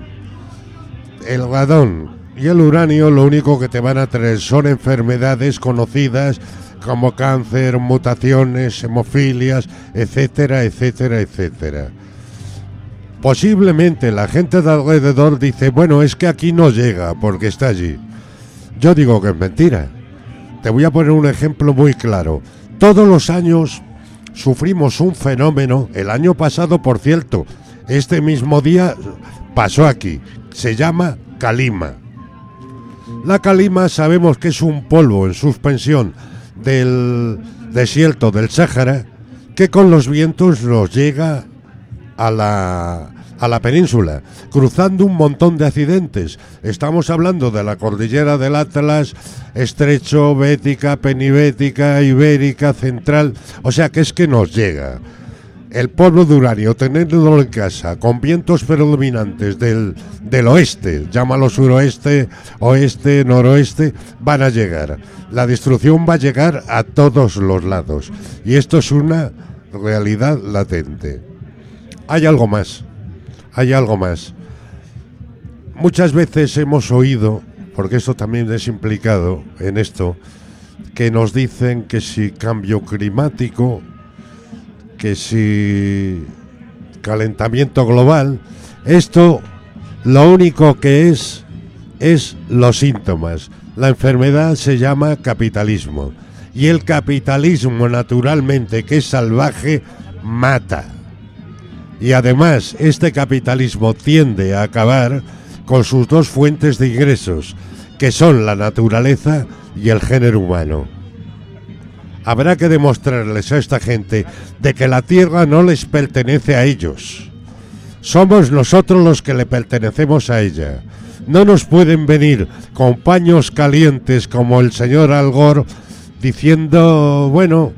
El radón y el uranio lo único que te van a traer son enfermedades conocidas como cáncer, mutaciones, hemofilias, etcétera, etcétera, etcétera. Posiblemente la gente de alrededor dice, bueno, es que aquí no llega porque está allí. Yo digo que es mentira. Te voy a poner un ejemplo muy claro. Todos los años sufrimos un fenómeno, el año pasado, por cierto, este mismo día pasó aquí, se llama calima. La calima sabemos que es un polvo en suspensión del desierto del Sáhara que con los vientos nos llega a la península, cruzando un montón de accidentes. Estamos hablando de la cordillera del Atlas, Estrecho, Bética, Penibética, Ibérica, Central, o sea que es que nos llega. El polvo de uranio, tenerlo en casa, con vientos predominantes del oeste, llámalo suroeste, oeste, noroeste, van a llegar. La destrucción va a llegar a todos los lados, y esto es una realidad latente. Hay algo más. Muchas veces hemos oído, porque esto también es implicado en esto, que nos dicen que si cambio climático, que si calentamiento global, esto lo único que es los síntomas. La enfermedad se llama capitalismo, y el capitalismo, naturalmente, que es salvaje, mata. Y además este capitalismo tiende a acabar con sus dos fuentes de ingresos, que son la naturaleza y el género humano. Habrá que demostrarles a esta gente de que la tierra no les pertenece a ellos. Somos nosotros los que le pertenecemos a ella. No nos pueden venir con paños calientes como el señor Al Gore diciendo, bueno,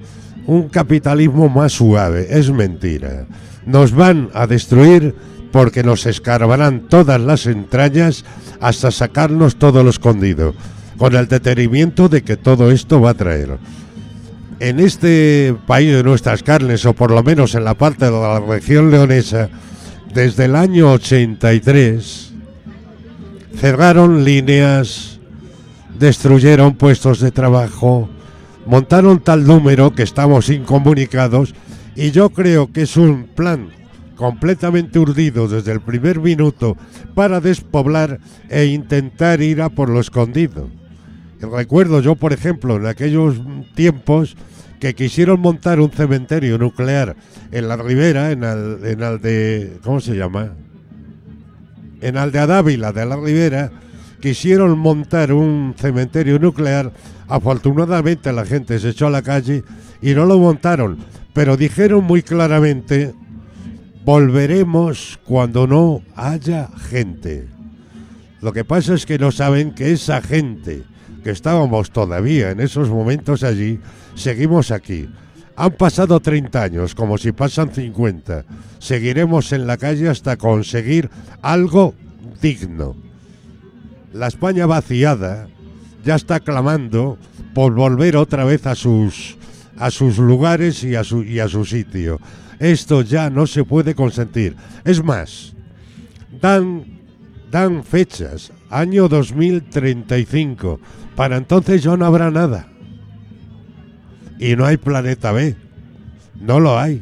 un capitalismo más suave. Es mentira. Nos van a destruir porque nos escarbarán todas las entrañas hasta sacarnos todo lo escondido, con el detenimiento de que todo esto va a traer. En este país de nuestras carnes, o por lo menos en la parte de la región leonesa, desde el año 83, cerraron líneas, destruyeron puestos de trabajo, montaron tal número que estamos incomunicados, y yo creo que es un plan completamente urdido desde el primer minuto para despoblar e intentar ir a por lo escondido. Recuerdo yo, por ejemplo, en aquellos tiempos que quisieron montar un cementerio nuclear en la Ribera, en Alde, ¿cómo se llama? En Aldea Dávila de la Ribera, quisieron montar un cementerio nuclear. Afortunadamente la gente se echó a la calle y no lo montaron, pero dijeron muy claramente: volveremos cuando no haya gente. Lo que pasa es que no saben que esa gente, que estábamos todavía en esos momentos allí, seguimos aquí. Han pasado 30 años, como si pasan 50. Seguiremos en la calle hasta conseguir algo digno. La España vaciada ya está clamando por volver otra vez a sus lugares y a su sitio. Esto ya no se puede consentir. Es más, dan fechas, año 2035. Para entonces ya no habrá nada. Y no hay planeta B. No lo hay.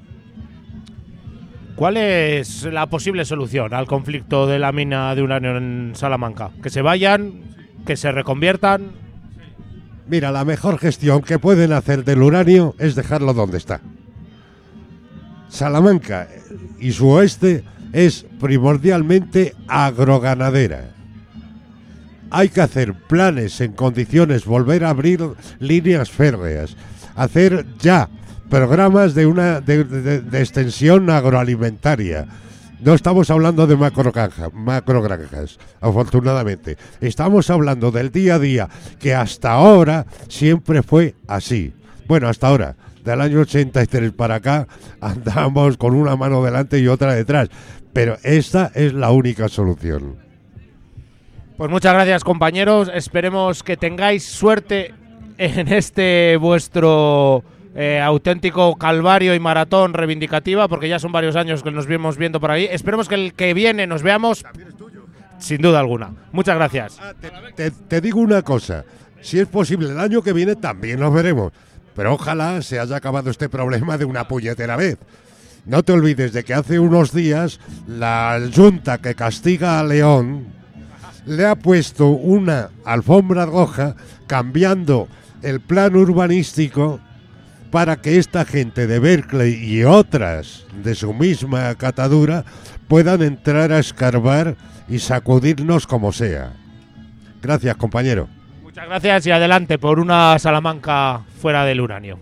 ¿Cuál es la posible solución al conflicto de la mina de uranio en Salamanca? ¿Que se vayan? ¿Que se reconviertan? Mira, la mejor gestión que pueden hacer del uranio es dejarlo donde está. Salamanca y su oeste es primordialmente agroganadera. Hay que hacer planes en condiciones, volver a abrir líneas férreas, hacer ya programas de extensión agroalimentaria. No estamos hablando de macrogranjas, afortunadamente. Estamos hablando del día a día, que hasta ahora siempre fue así. Bueno, hasta ahora, del año 83 para acá, andamos con una mano delante y otra detrás. Pero esta es la única solución. Pues muchas gracias, compañeros. Esperemos que tengáis suerte en este vuestro auténtico calvario y maratón reivindicativa, porque ya son varios años que nos vemos viendo por ahí. Esperemos que el que viene nos veamos, sin duda alguna. Muchas gracias. Te digo una cosa, si es posible el año que viene también nos veremos, pero ojalá se haya acabado este problema de una puñetera vez. No te olvides de que hace unos días la Junta que castiga a León le ha puesto una alfombra roja cambiando el plan urbanístico para que esta gente de Berkeley y otras de su misma catadura puedan entrar a escarbar y sacudirnos como sea. Gracias, compañero. Muchas gracias y adelante por una Salamanca fuera del uranio.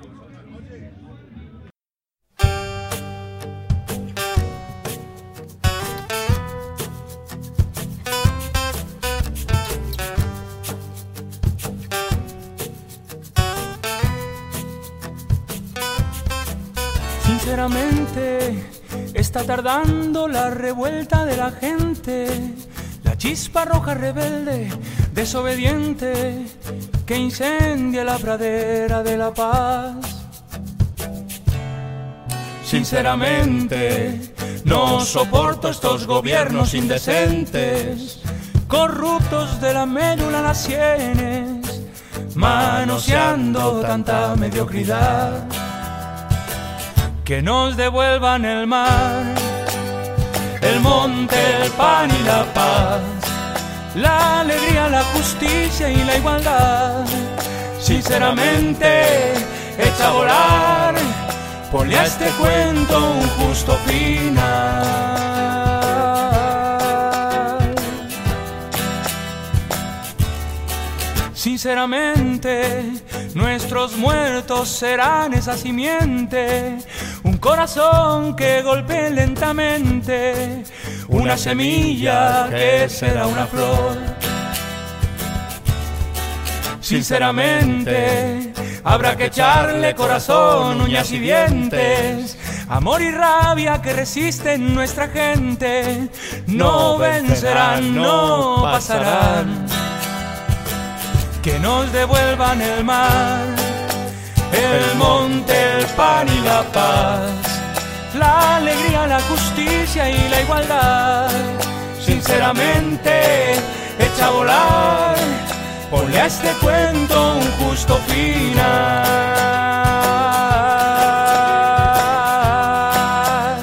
Sinceramente, está tardando la revuelta de la gente, la chispa roja rebelde, desobediente, que incendia la pradera de la paz. Sinceramente, no soporto estos gobiernos indecentes, corruptos de la médula a las sienes, manoseando tanta mediocridad. Que nos devuelvan el mar, el monte, el pan y la paz, la alegría, la justicia y la igualdad. Sinceramente, echa a volar, ponle a este cuento un justo final. Sinceramente, nuestros muertos serán esa simiente, un corazón que golpee lentamente, una semilla que será una flor. Sinceramente, habrá que echarle corazón, uñas y dientes. Amor y rabia que resisten nuestra gente, no vencerán, no pasarán. Que nos devuelvan el mar, el monte, el pan y la paz, la alegría, la justicia y la igualdad. Sinceramente, echa a volar, ponle a este cuento un justo final.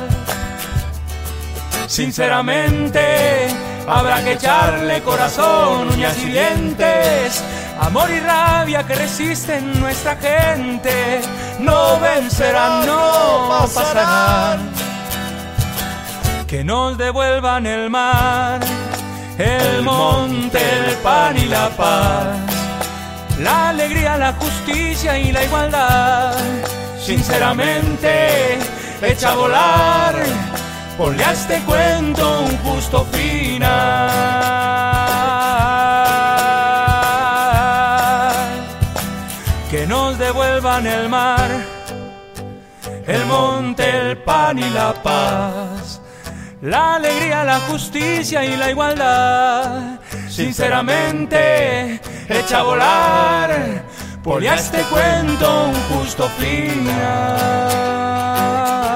Sinceramente, habrá que echarle corazón, uñas y dientes. Amor y rabia que resisten nuestra gente, no vencerán, no pasarán. Que nos devuelvan el mar, el monte, el pan y la paz, la alegría, la justicia y la igualdad. Sinceramente, echa a volar, ponle a este cuento un justo final. Que nos devuelvan el mar, el monte, el pan y la paz, la alegría, la justicia y la igualdad. Sinceramente, echa a volar, ponle a este cuento un justo final.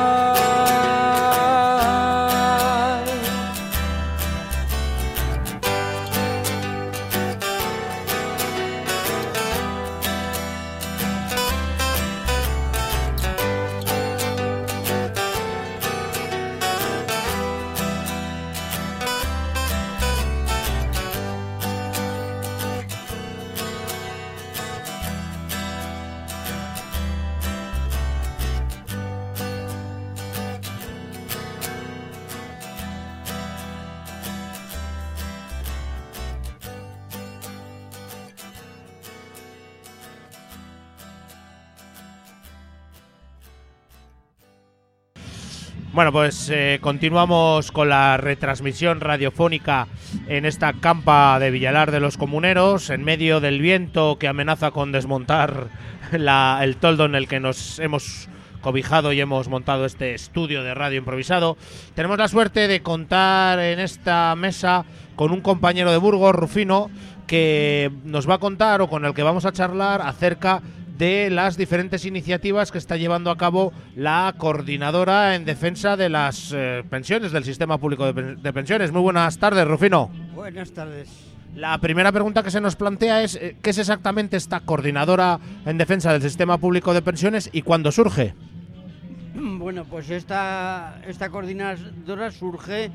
Bueno, pues continuamos con la retransmisión radiofónica en esta campa de Villalar de los Comuneros, en medio del viento que amenaza con desmontar el toldo en el que nos hemos cobijado y hemos montado este estudio de radio improvisado. Tenemos la suerte de contar en esta mesa con un compañero de Burgos, Rufino, que nos va a contar, o con el que vamos a charlar, acerca de las diferentes iniciativas que está llevando a cabo la Coordinadora en defensa de las pensiones, del sistema público de pensiones. Muy buenas tardes, Rufino. Buenas tardes. La primera pregunta que se nos plantea es ¿qué es exactamente esta Coordinadora en defensa del sistema público de pensiones y cuándo surge? Bueno, pues esta coordinadora surge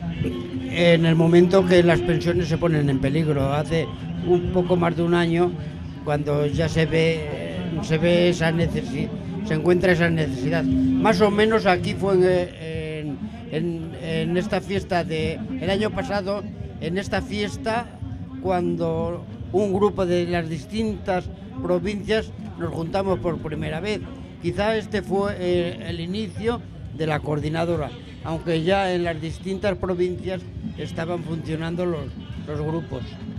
en el momento que las pensiones se ponen en peligro, hace un poco más de un año, cuando ya se ve esa necesidad, se encuentra esa necesidad. Más o menos aquí fue en esta fiesta el año pasado, en esta fiesta, cuando un grupo de las distintas provincias nos juntamos por primera vez. Quizá este fue el inicio de la coordinadora, aunque ya en las distintas provincias estaban funcionando los grupos.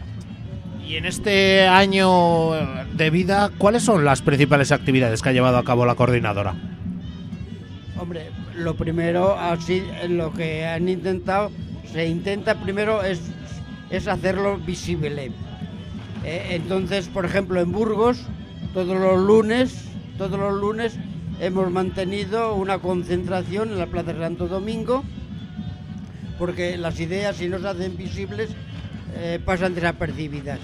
Y en este año de vida, ¿cuáles son las principales actividades que ha llevado a cabo la Coordinadora? Hombre, lo primero, así, lo que se intenta primero es hacerlo visible. Entonces, por ejemplo, en Burgos, todos los lunes hemos mantenido una concentración en la Plaza de Santo Domingo, porque las ideas, si no se hacen visibles, pasan desapercibidas.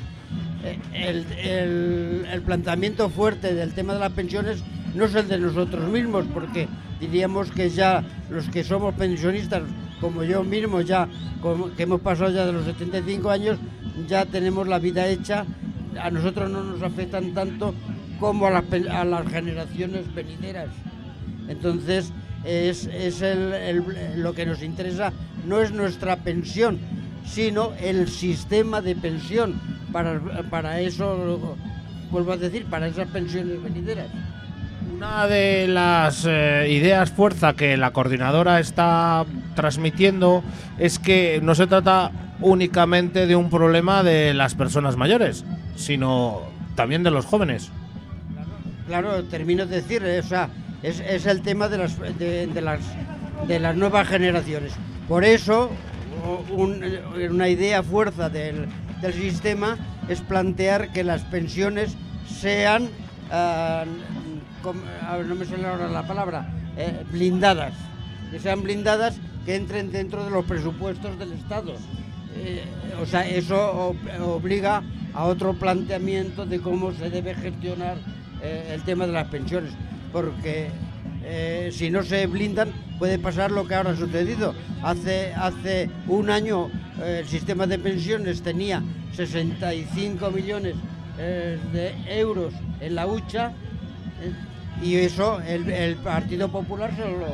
El planteamiento fuerte del tema de las pensiones no es el de nosotros mismos, porque diríamos que ya los que somos pensionistas, como yo mismo, que hemos pasado ya de los 75 años, ya tenemos la vida hecha. A nosotros no nos afectan tanto como a las generaciones venideras. Entonces lo que nos interesa no es nuestra pensión, sino el sistema de pensión, para eso, vuelvo a decir, para esas pensiones venideras. Una de las ideas fuerza que la Coordinadora está transmitiendo es que no se trata únicamente de un problema de las personas mayores, sino también de los jóvenes. Claro, termino de decir, o sea, es el tema de las nuevas generaciones. Por eso, una idea fuerza del sistema es plantear que las pensiones sean, no me sale ahora la palabra, blindadas, que entren dentro de los presupuestos del Estado. O sea, eso obliga a otro planteamiento de cómo se debe gestionar el tema de las pensiones, porque si no se blindan puede pasar lo que ahora ha sucedido. Hace un año el sistema de pensiones tenía 65 millones de euros en la hucha, y eso el Partido Popular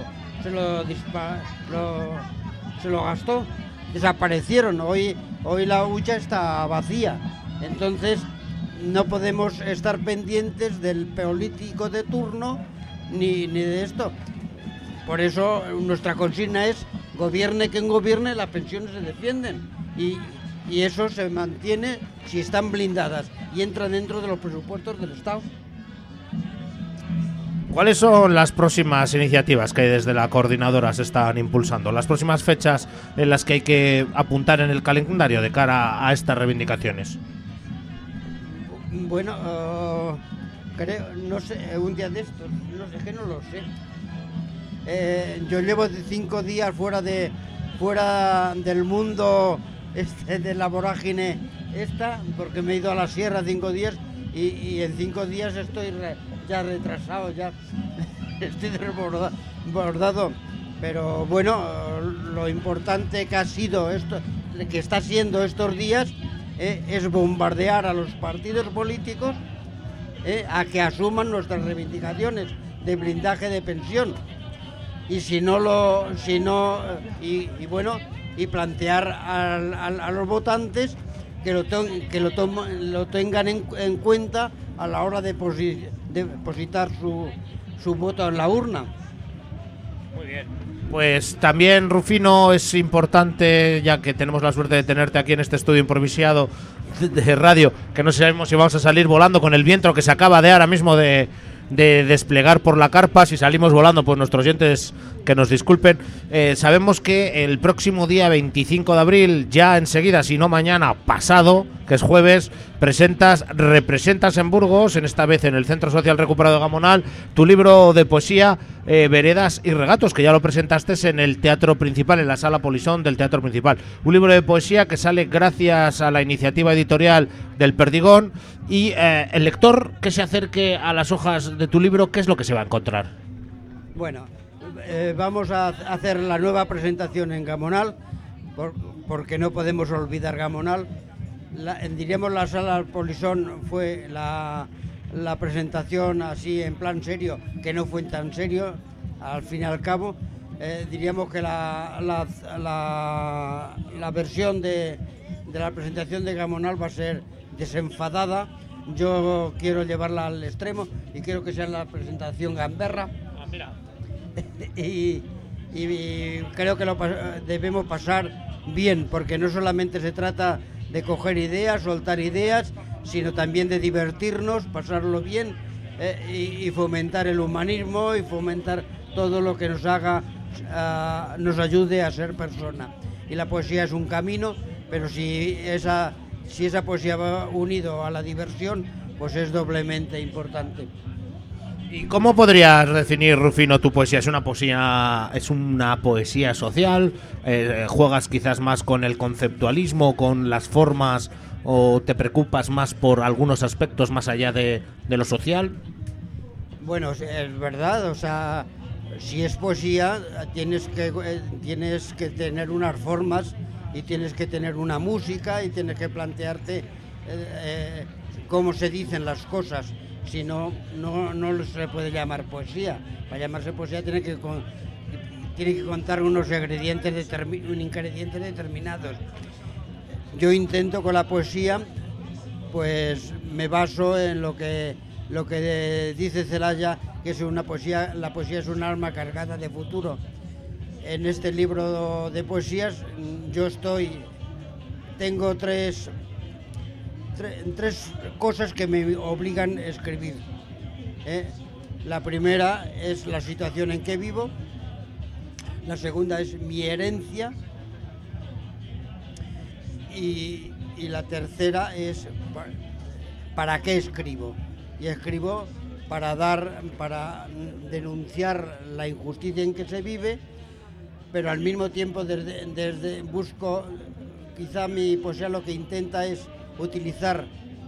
se lo gastó. Desaparecieron. Hoy la hucha está vacía. Entonces no podemos estar pendientes del político de turno ni de esto. Por eso nuestra consigna es: gobierne quien gobierne, las pensiones se defienden, y eso se mantiene si están blindadas y entran dentro de los presupuestos del Estado. ¿Cuáles son las próximas iniciativas que desde la coordinadora se están impulsando? Las próximas fechas en las que hay que apuntar en el calendario de cara a estas reivindicaciones. Bueno, creo, no sé, un día de estos, no sé, que no lo sé. Yo llevo 5 días fuera del mundo de la vorágine porque me he ido a la sierra 5 días y en 5 días estoy ya retrasado, ya estoy desbordado. Pero bueno, lo importante que ha sido esto, que está siendo estos días, es bombardear a los partidos políticos a que asuman nuestras reivindicaciones de blindaje de pensión, y y plantear a los votantes que lo tengan en cuenta a la hora de depositar su voto en la urna. Muy bien. Pues también, Rufino, es importante, ya que tenemos la suerte de tenerte aquí en este estudio improvisado de radio, que no sabemos si vamos a salir volando con el viento que se acaba de ahora mismo de desplegar por la carpa. Si salimos volando, pues nuestros oyentes que nos disculpen. Sabemos que el próximo día 25 de abril, ya enseguida, si no mañana, pasado, que es jueves, representas en Burgos, en esta vez en el Centro Social Recuperado de Gamonal, tu libro de poesía, Veredas y Regatos, que ya lo presentaste en el Teatro Principal, en la Sala Polisón del Teatro Principal. Un libro de poesía que sale gracias a la iniciativa editorial del Perdigón, y el lector que se acerque a las hojas de tu libro, ¿qué es lo que se va a encontrar? Bueno, vamos a hacer la nueva presentación en Gamonal, porque no podemos olvidar Gamonal. Diríamos la Sala Polisón fue la presentación así en plan serio, que no fue tan serio al fin y al cabo. Diríamos que la versión de la presentación de Gamonal va a ser desenfadada. Yo quiero llevarla al extremo y quiero que sea la presentación gamberra. Mira. y creo que debemos pasar bien, porque no solamente se trata de coger ideas, soltar ideas, sino también de divertirnos, pasarlo bien, y fomentar el humanismo y fomentar todo lo que nos ayude a ser persona. Y la poesía es un camino, pero si esa poesía va unido a la diversión, pues es doblemente importante. ¿Y cómo podrías definir, Rufino, tu poesía? ¿Es una poesía social? ¿Juegas quizás más con el conceptualismo, con las formas, o te preocupas más por algunos aspectos más allá de lo social? Bueno, es verdad, o sea, si es poesía tienes que tener unas formas y tienes que tener una música y tienes que plantearte cómo se dicen las cosas. Si no se puede llamar poesía. Para llamarse poesía tiene que contar unos ingredientes determinados. Yo intento con la poesía, pues me baso en lo que dice Celaya, que es la poesía es un alma cargada de futuro. En este libro de poesías tengo tres tres cosas que me obligan a escribir. La primera es la situación en que vivo, la segunda es mi herencia y la tercera es para qué escribo. Y escribo para denunciar la injusticia en que se vive, pero al mismo tiempo desde busco, quizá mi poesía lo que intenta es utilizar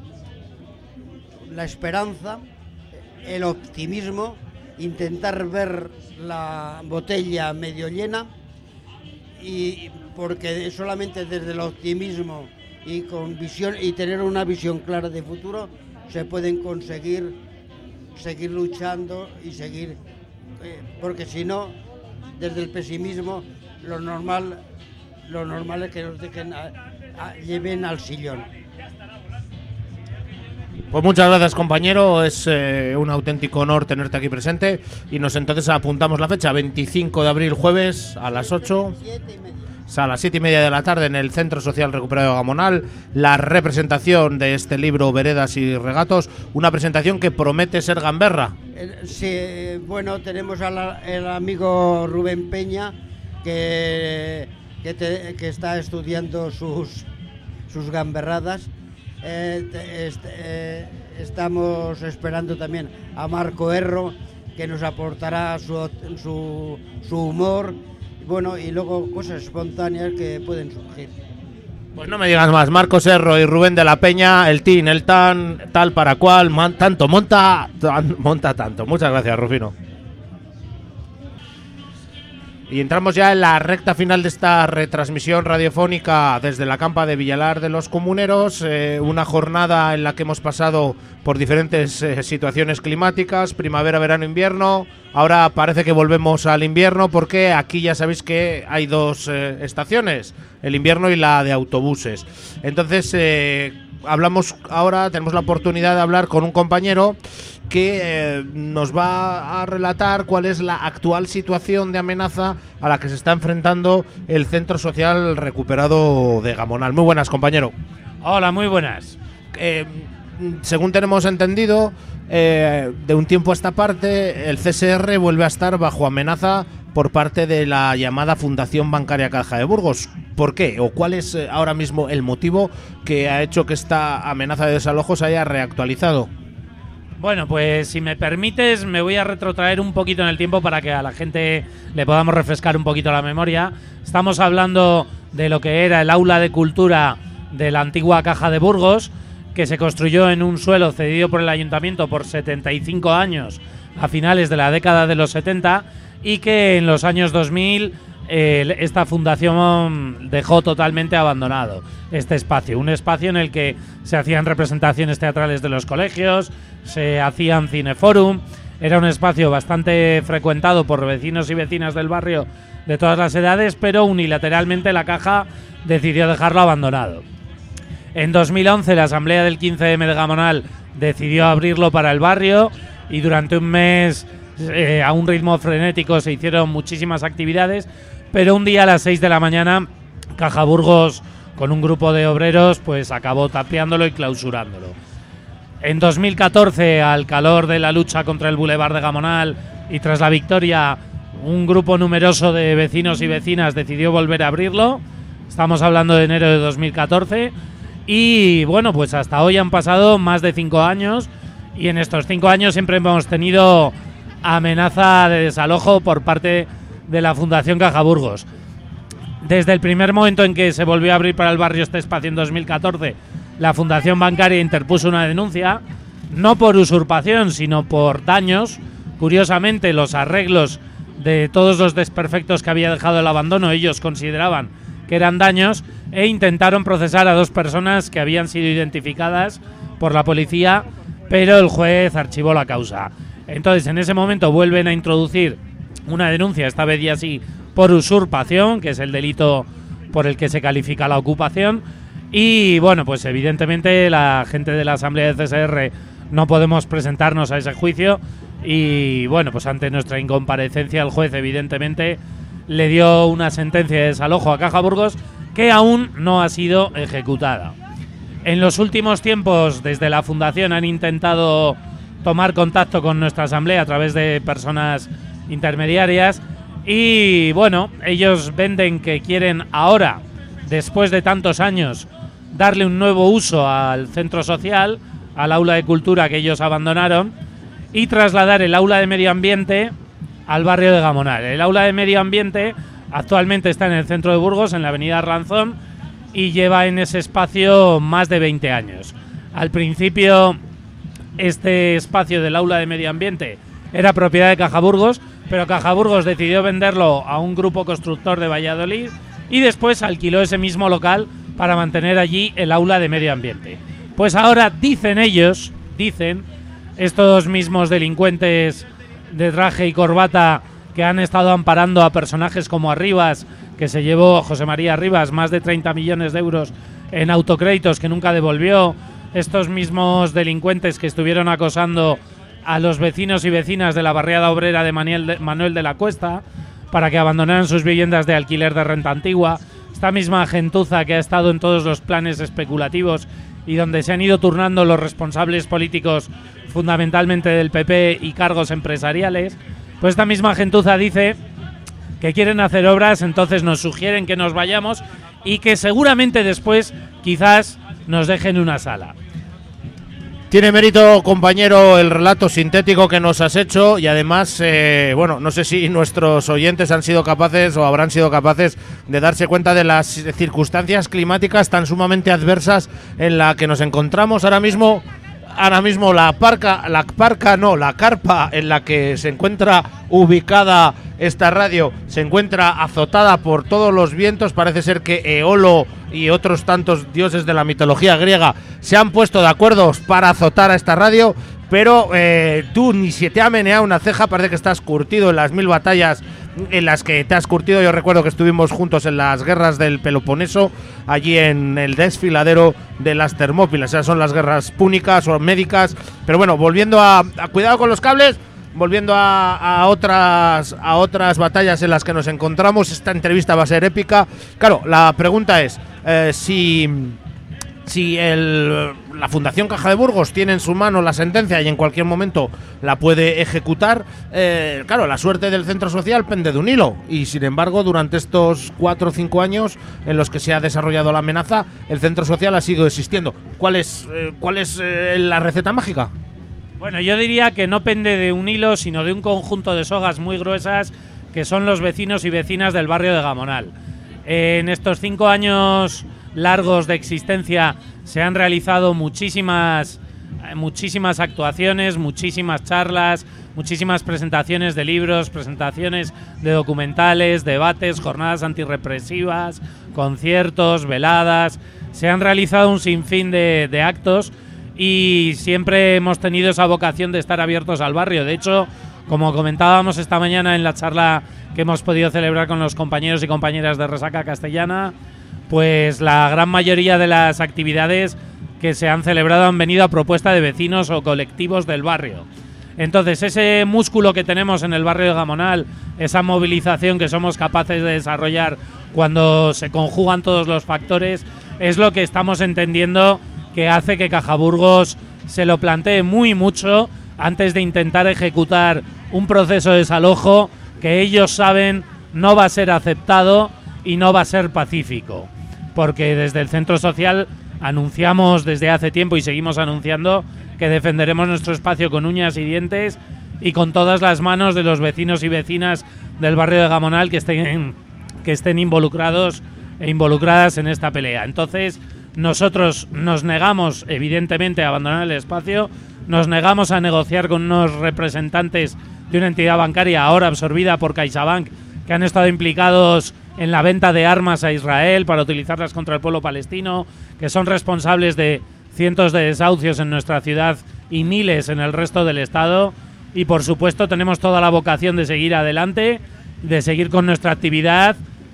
la esperanza, el optimismo, intentar ver la botella medio llena, y porque solamente desde el optimismo y con visión y tener una visión clara de futuro se pueden seguir luchando y seguir, porque si no, desde el pesimismo lo normal es que nos lleven al sillón. Pues muchas gracias, compañero, es un auténtico honor tenerte aquí presente, y nos entonces apuntamos la fecha, 25 de abril, jueves, a las 8, a las 7:30 de la tarde, en el Centro Social Recuperado de Gamonal, la representación de este libro Veredas y Regatos, una presentación que promete ser gamberra. Sí, bueno, tenemos el amigo Rubén Peña, que está estudiando sus gamberradas. Estamos esperando también a Marco Erro, que nos aportará su humor, bueno, y luego cosas espontáneas que pueden surgir. Pues no me digas más, Marcos Erro y Rubén de la Peña, el tin, el tan, tal para cual, tanto monta tanto. Muchas gracias, Rufino. Y entramos ya en la recta final de esta retransmisión radiofónica desde la campa de Villalar de los Comuneros, una jornada en la que hemos pasado por diferentes situaciones climáticas, primavera, verano, invierno. Ahora parece que volvemos al invierno, porque aquí ya sabéis que hay dos estaciones, el invierno y la de autobuses. Entonces hablamos ahora, tenemos la oportunidad de hablar con un compañero que nos va a relatar cuál es la actual situación de amenaza a la que se está enfrentando el Centro Social Recuperado de Gamonal. Muy buenas, compañero. Hola, muy buenas. Según tenemos entendido, de un tiempo a esta parte, el CSR vuelve a estar bajo amenaza por parte de la llamada Fundación Bancaria Caja de Burgos. ¿Por qué? ¿O cuál es ahora mismo el motivo que ha hecho que esta amenaza de desalojo se haya reactualizado? Bueno, pues si me permites, me voy a retrotraer un poquito en el tiempo para que a la gente le podamos refrescar un poquito la memoria. Estamos hablando de lo que era el aula de cultura de la antigua Caja de Burgos, que se construyó en un suelo cedido por el ayuntamiento por 75 años a finales de la década de los 70, y que en los años 2000 esta fundación dejó totalmente abandonado este espacio, un espacio en el que se hacían representaciones teatrales de los colegios, se hacían cineforum, era un espacio bastante frecuentado por vecinos y vecinas del barrio de todas las edades, pero unilateralmente la Caja decidió dejarlo abandonado. En 2011 la Asamblea del 15M de Gamonal decidió abrirlo para el barrio, y durante un mes a un ritmo frenético se hicieron muchísimas actividades, pero un día a las 6 de la mañana Caja Burgos, con un grupo de obreros, pues acabó tapiándolo y clausurándolo. En 2014, al calor de la lucha contra el Boulevard de Gamonal y tras la victoria, un grupo numeroso de vecinos y vecinas decidió volver a abrirlo. Estamos hablando de enero de 2014, y bueno, pues hasta hoy han pasado más de 5 años, y en estos 5 años siempre hemos tenido amenaza de desalojo por parte de la Fundación Caja Burgos. Desde el primer momento en que se volvió a abrir para el barrio este espacio en 2014, la Fundación Bancaria interpuso una denuncia, no por usurpación, sino por daños. Curiosamente, los arreglos de todos los desperfectos que había dejado el abandono, ellos consideraban que eran daños, e intentaron procesar a 2 personas que habían sido identificadas por la policía, pero el juez archivó la causa. Entonces, en ese momento vuelven a introducir una denuncia, esta vez ya sí por usurpación, que es el delito por el que se califica la ocupación. Y bueno, pues evidentemente la gente de la Asamblea de CSR no podemos presentarnos a ese juicio, y bueno, pues ante nuestra incomparecencia el juez evidentemente le dio una sentencia de desalojo a Caja Burgos que aún no ha sido ejecutada. En los últimos tiempos, desde la Fundación han intentado tomar contacto con nuestra asamblea a través de personas intermediarias y bueno, ellos venden que quieren ahora, después de tantos años, darle un nuevo uso al centro social, al aula de cultura que ellos abandonaron, y trasladar el aula de medio ambiente al barrio de Gamonal. El aula de medio ambiente actualmente está en el centro de Burgos, en la avenida Arlanzón, y lleva en ese espacio más de 20 años. Al principio, este espacio del aula de medio ambiente era propiedad de Caja Burgos, pero Caja Burgos decidió venderlo a un grupo constructor de Valladolid y después alquiló ese mismo local para mantener allí el aula de medio ambiente. Pues ahora dicen ellos, estos mismos delincuentes de traje y corbata que han estado amparando a personajes como Arribas, que se llevó José María Arribas más de 30 millones de euros en autocréditos que nunca devolvió, estos mismos delincuentes que estuvieron acosando a los vecinos y vecinas de la barriada obrera de Manuel de la Cuesta para que abandonaran sus viviendas de alquiler de renta antigua, esta misma gentuza que ha estado en todos los planes especulativos y donde se han ido turnando los responsables políticos fundamentalmente del PP y cargos empresariales, pues esta misma gentuza dice que quieren hacer obras, entonces nos sugieren que nos vayamos y que seguramente después quizás nos dejen una sala. Tiene mérito, compañero, el relato sintético que nos has hecho y además, bueno, no sé si nuestros oyentes han sido capaces o habrán sido capaces de darse cuenta de las circunstancias climáticas tan sumamente adversas en la que nos encontramos ahora mismo. Ahora mismo la carpa en la que se encuentra ubicada esta radio se encuentra azotada por todos los vientos. Parece ser que Eolo y otros tantos dioses de la mitología griega se han puesto de acuerdo para azotar a esta radio, pero tú ni se te ha meneado una ceja, parece que estás curtido en las 1000 batallas en las que te has curtido. Yo recuerdo que estuvimos juntos en las guerras del Peloponeso, allí en el desfiladero de las Termópilas. Esas son las guerras púnicas o médicas. Pero bueno, volviendo a cuidado con los cables, volviendo a otras batallas en las que nos encontramos. Esta entrevista va a ser épica. Claro, la pregunta es si la Fundación Caja de Burgos tiene en su mano la sentencia y en cualquier momento la puede ejecutar, claro, la suerte del centro social pende de un hilo y sin embargo durante estos 4 o 5 años en los que se ha desarrollado la amenaza, el centro social ha sido existiendo. ¿Cuál es la receta mágica? Bueno, yo diría que no pende de un hilo, sino de un conjunto de sogas muy gruesas que son los vecinos y vecinas del barrio de Gamonal. En estos 5 años largos de existencia se han realizado muchísimas actuaciones, muchísimas charlas, muchísimas presentaciones de libros, presentaciones de documentales, debates, jornadas antirrepresivas, conciertos, veladas. Se han realizado un sinfín de actos y siempre hemos tenido esa vocación de estar abiertos al barrio. De hecho, como comentábamos esta mañana en la charla que hemos podido celebrar con los compañeros y compañeras de Resaca Castellana, pues la gran mayoría de las actividades que se han celebrado han venido a propuesta de vecinos o colectivos del barrio. Entonces, ese músculo que tenemos en el barrio de Gamonal, esa movilización que somos capaces de desarrollar cuando se conjugan todos los factores, es lo que estamos entendiendo que hace que Caja Burgos se lo plantee muy mucho antes de intentar ejecutar un proceso de desalojo que ellos saben no va a ser aceptado y no va a ser pacífico. Porque desde el Centro Social anunciamos desde hace tiempo y seguimos anunciando que defenderemos nuestro espacio con uñas y dientes y con todas las manos de los vecinos y vecinas del barrio de Gamonal que estén involucrados e involucradas en esta pelea. Entonces, nosotros nos negamos, evidentemente, a abandonar el espacio, nos negamos a negociar con unos representantes de una entidad bancaria ahora absorbida por CaixaBank que han estado implicados en la venta de armas a Israel para utilizarlas contra el pueblo palestino, que son responsables de cientos de desahucios en nuestra ciudad y miles en el resto del Estado. Y por supuesto tenemos toda la vocación de seguir adelante, de seguir con nuestra actividad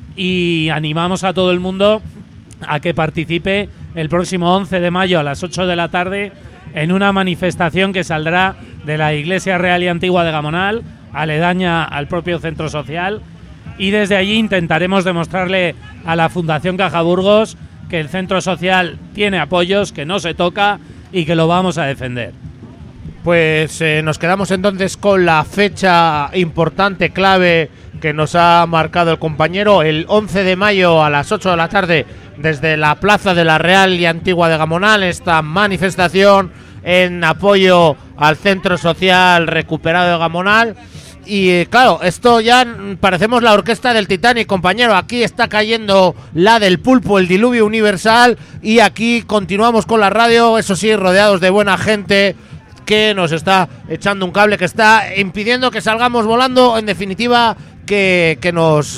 y animamos a todo el mundo a que participe el próximo 11 de mayo a las 8 de la tarde en una manifestación que saldrá de la Iglesia Real y Antigua de Gamonal, aledaña al propio centro social, y desde allí intentaremos demostrarle a la Fundación Caja Burgos que el centro social tiene apoyos, que no se toca y que lo vamos a defender. Pues nos quedamos entonces con la fecha importante, clave, que nos ha marcado el compañero, el 11 de mayo a las 8 de la tarde, desde la Plaza de la Real y Antigua de Gamonal, esta manifestación en apoyo al Centro Social Recuperado de Gamonal. Y claro, esto ya parecemos la orquesta del Titanic, compañero. Aquí está cayendo la del pulpo, el diluvio universal, y aquí continuamos con la radio, eso sí, rodeados de buena gente que nos está echando un cable, que está impidiendo que salgamos volando, en definitiva, que nos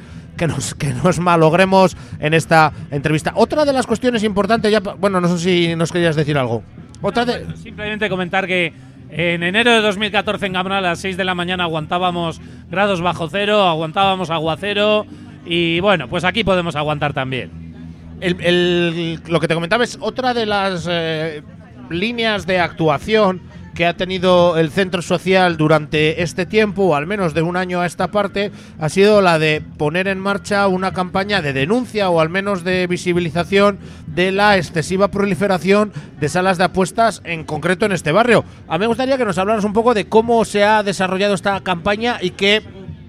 malogremos en esta entrevista. Otra de las cuestiones importantes, ya, bueno, no sé si nos querías decir algo. Simplemente comentar que en enero de 2014 en Gamonal a las 6 de la mañana aguantábamos grados bajo cero, aguantábamos aguacero, y bueno, pues aquí podemos aguantar también. Lo que te comentaba es otra de las líneas de actuación que ha tenido el Centro Social durante este tiempo, o al menos de un año a esta parte, ha sido la de poner en marcha una campaña de denuncia, o al menos de visibilización, de la excesiva proliferación de salas de apuestas, en concreto en este barrio. A mí me gustaría que nos hablaras un poco de cómo se ha desarrollado esta campaña y si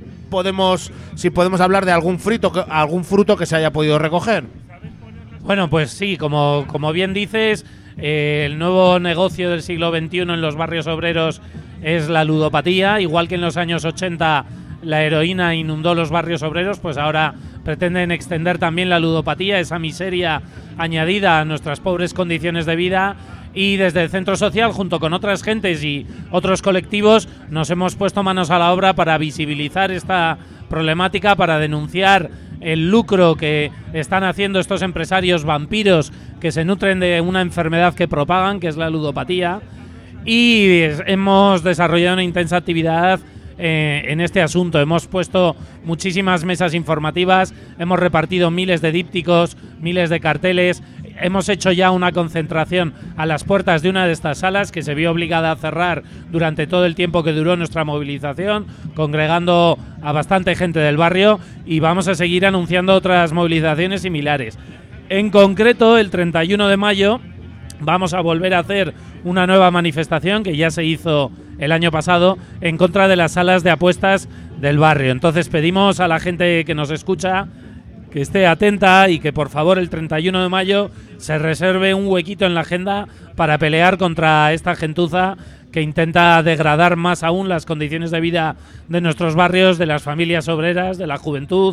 podemos hablar de algún fruto que se haya podido recoger. Bueno, pues sí, como bien dices, el nuevo negocio del siglo XXI en los barrios obreros es la ludopatía. Igual que en los años 80 la heroína inundó los barrios obreros, pues ahora pretenden extender también la ludopatía, esa miseria añadida a nuestras pobres condiciones de vida. Y desde el Centro Social, junto con otras gentes y otros colectivos, nos hemos puesto manos a la obra para visibilizar esta problemática, para denunciar el lucro que están haciendo estos empresarios vampiros que se nutren de una enfermedad que propagan, que es la ludopatía. Y hemos desarrollado una intensa actividad en este asunto. Hemos puesto muchísimas mesas informativas, hemos repartido miles de dípticos, miles de carteles. Hemos hecho ya una concentración a las puertas de una de estas salas, que se vio obligada a cerrar durante todo el tiempo que duró nuestra movilización, congregando a bastante gente del barrio, y vamos a seguir anunciando otras movilizaciones similares. En concreto, el 31 de mayo vamos a volver a hacer una nueva manifestación, que ya se hizo el año pasado, en contra de las salas de apuestas del barrio. Entonces pedimos a la gente que nos escucha que esté atenta y que por favor el 31 de mayo se reserve un huequito en la agenda para pelear contra esta gentuza que intenta degradar más aún las condiciones de vida de nuestros barrios, de las familias obreras, de la juventud,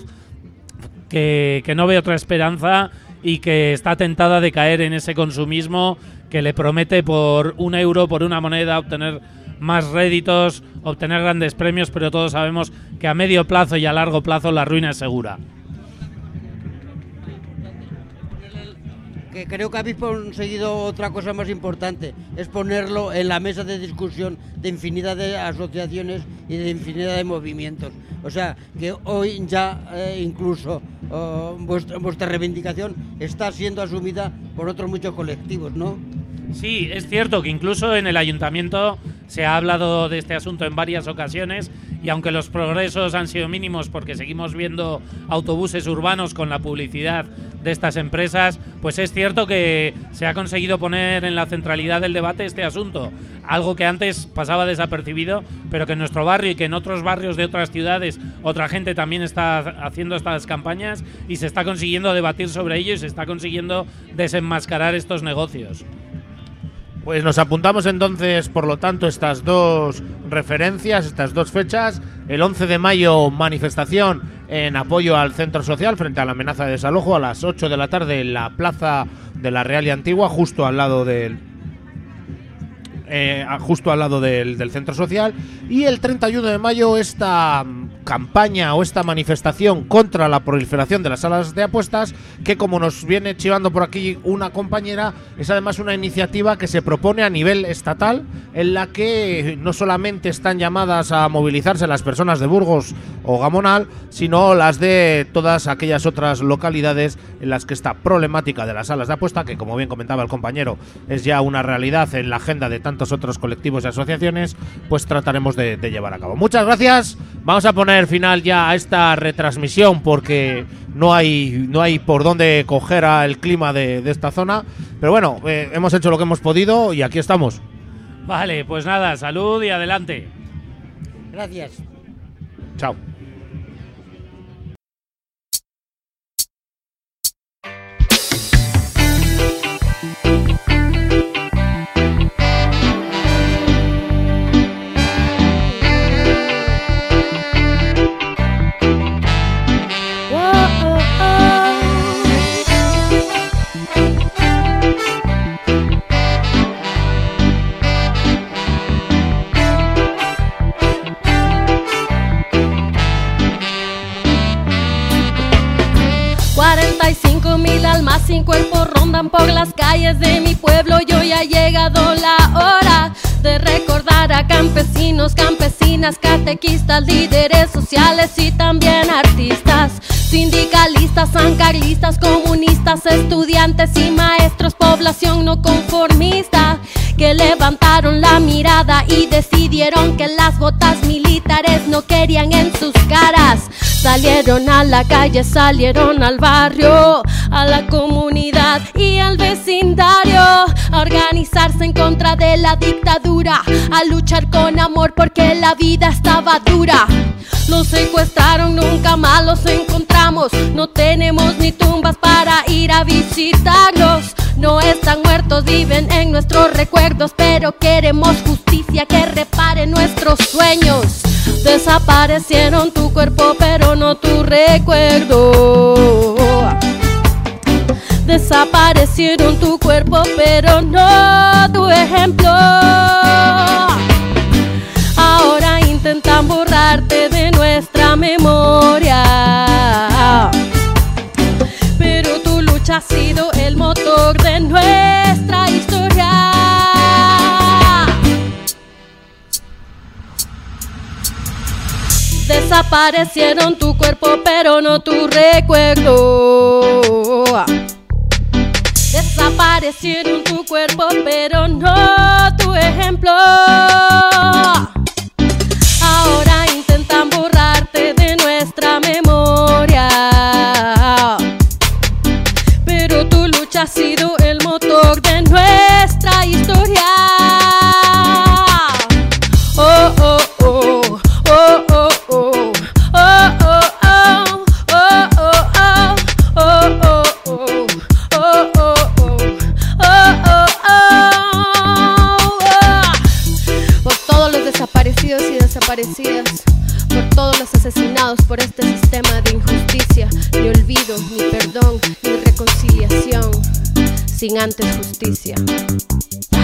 que no ve otra esperanza y que está tentada de caer en ese consumismo que le promete por €1, por una moneda, obtener más réditos, obtener grandes premios, pero todos sabemos que a medio plazo y a largo plazo la ruina es segura. Que creo que habéis conseguido otra cosa más importante, es ponerlo en la mesa de discusión de infinidad de asociaciones y de infinidad de movimientos. O sea, que hoy ya incluso vuestra reivindicación está siendo asumida por otros muchos colectivos, ¿no? Sí, es cierto que incluso en el ayuntamiento se ha hablado de este asunto en varias ocasiones, y aunque los progresos han sido mínimos porque seguimos viendo autobuses urbanos con la publicidad de estas empresas, pues es cierto que se ha conseguido poner en la centralidad del debate este asunto, algo que antes pasaba desapercibido, pero que en nuestro barrio y que en otros barrios de otras ciudades otra gente también está haciendo estas campañas, y se está consiguiendo debatir sobre ello y se está consiguiendo desenmascarar estos negocios. Pues nos apuntamos entonces, por lo tanto, estas dos referencias, estas dos fechas. El 11 de mayo, manifestación en apoyo al Centro Social frente a la amenaza de desalojo a las 8 de la tarde en la Plaza de la Real y Antigua, justo al lado del Centro Social. Y el 31 de mayo esta campaña o esta manifestación contra la proliferación de las salas de apuestas, que, como nos viene chivando por aquí una compañera, es además una iniciativa que se propone a nivel estatal, en la que no solamente están llamadas a movilizarse las personas de Burgos o Gamonal, sino las de todas aquellas otras localidades en las que esta problemática de las salas de apuesta, que como bien comentaba el compañero, es ya una realidad en la agenda de tantos otros colectivos y asociaciones, pues trataremos de llevar a cabo. Muchas gracias. Vamos a poner final ya a esta retransmisión porque no hay por dónde coger el clima de esta zona. Pero bueno, hemos hecho lo que hemos podido y aquí estamos. Vale, pues nada, salud y adelante. Gracias. Chao. Almas sin cuerpo rondan por las calles de mi pueblo y hoy ha llegado la hora de recordar a campesinos, campesinas, catequistas, líderes sociales y también artistas, sindicalistas, sancarlistas, comunistas, estudiantes y maestros, población no conformista, que levantaron la mirada y decidieron que las botas militares no querían en sus caras. Salieron a la calle, salieron al barrio, a la comunidad y al vecindario, a organizarse en contra de la dictadura, a luchar con amor porque la vida estaba dura. Los secuestraron, nunca más los encontramos, no tenemos ni tumbas para ir a visitarlos. No están muertos, viven en nuestros recuerdos, pero queremos justicia que repare nuestros sueños. Desaparecieron tu cuerpo, pero no tu recuerdo. Desaparecieron tu cuerpo, pero no tu ejemplo. Ahora intentan borrarte de nuestra memoria, pero tu lucha ha sido el motor de nuestra historia. Desaparecieron tu cuerpo, pero no tu recuerdo. Desaparecieron tu cuerpo, pero no tu ejemplo. Ahora intentan borrarte de nuestra memoria, pero tu lucha ha sido el motor de nuestra historia. Oh, oh, oh, oh, oh, oh, oh, oh, oh, oh, oh, oh, por todos los desaparecidos y desaparecidas, por todos los asesinados por este sistema de injusticia, ni olvido, ni perdón, ni reconciliación, sin antes justicia.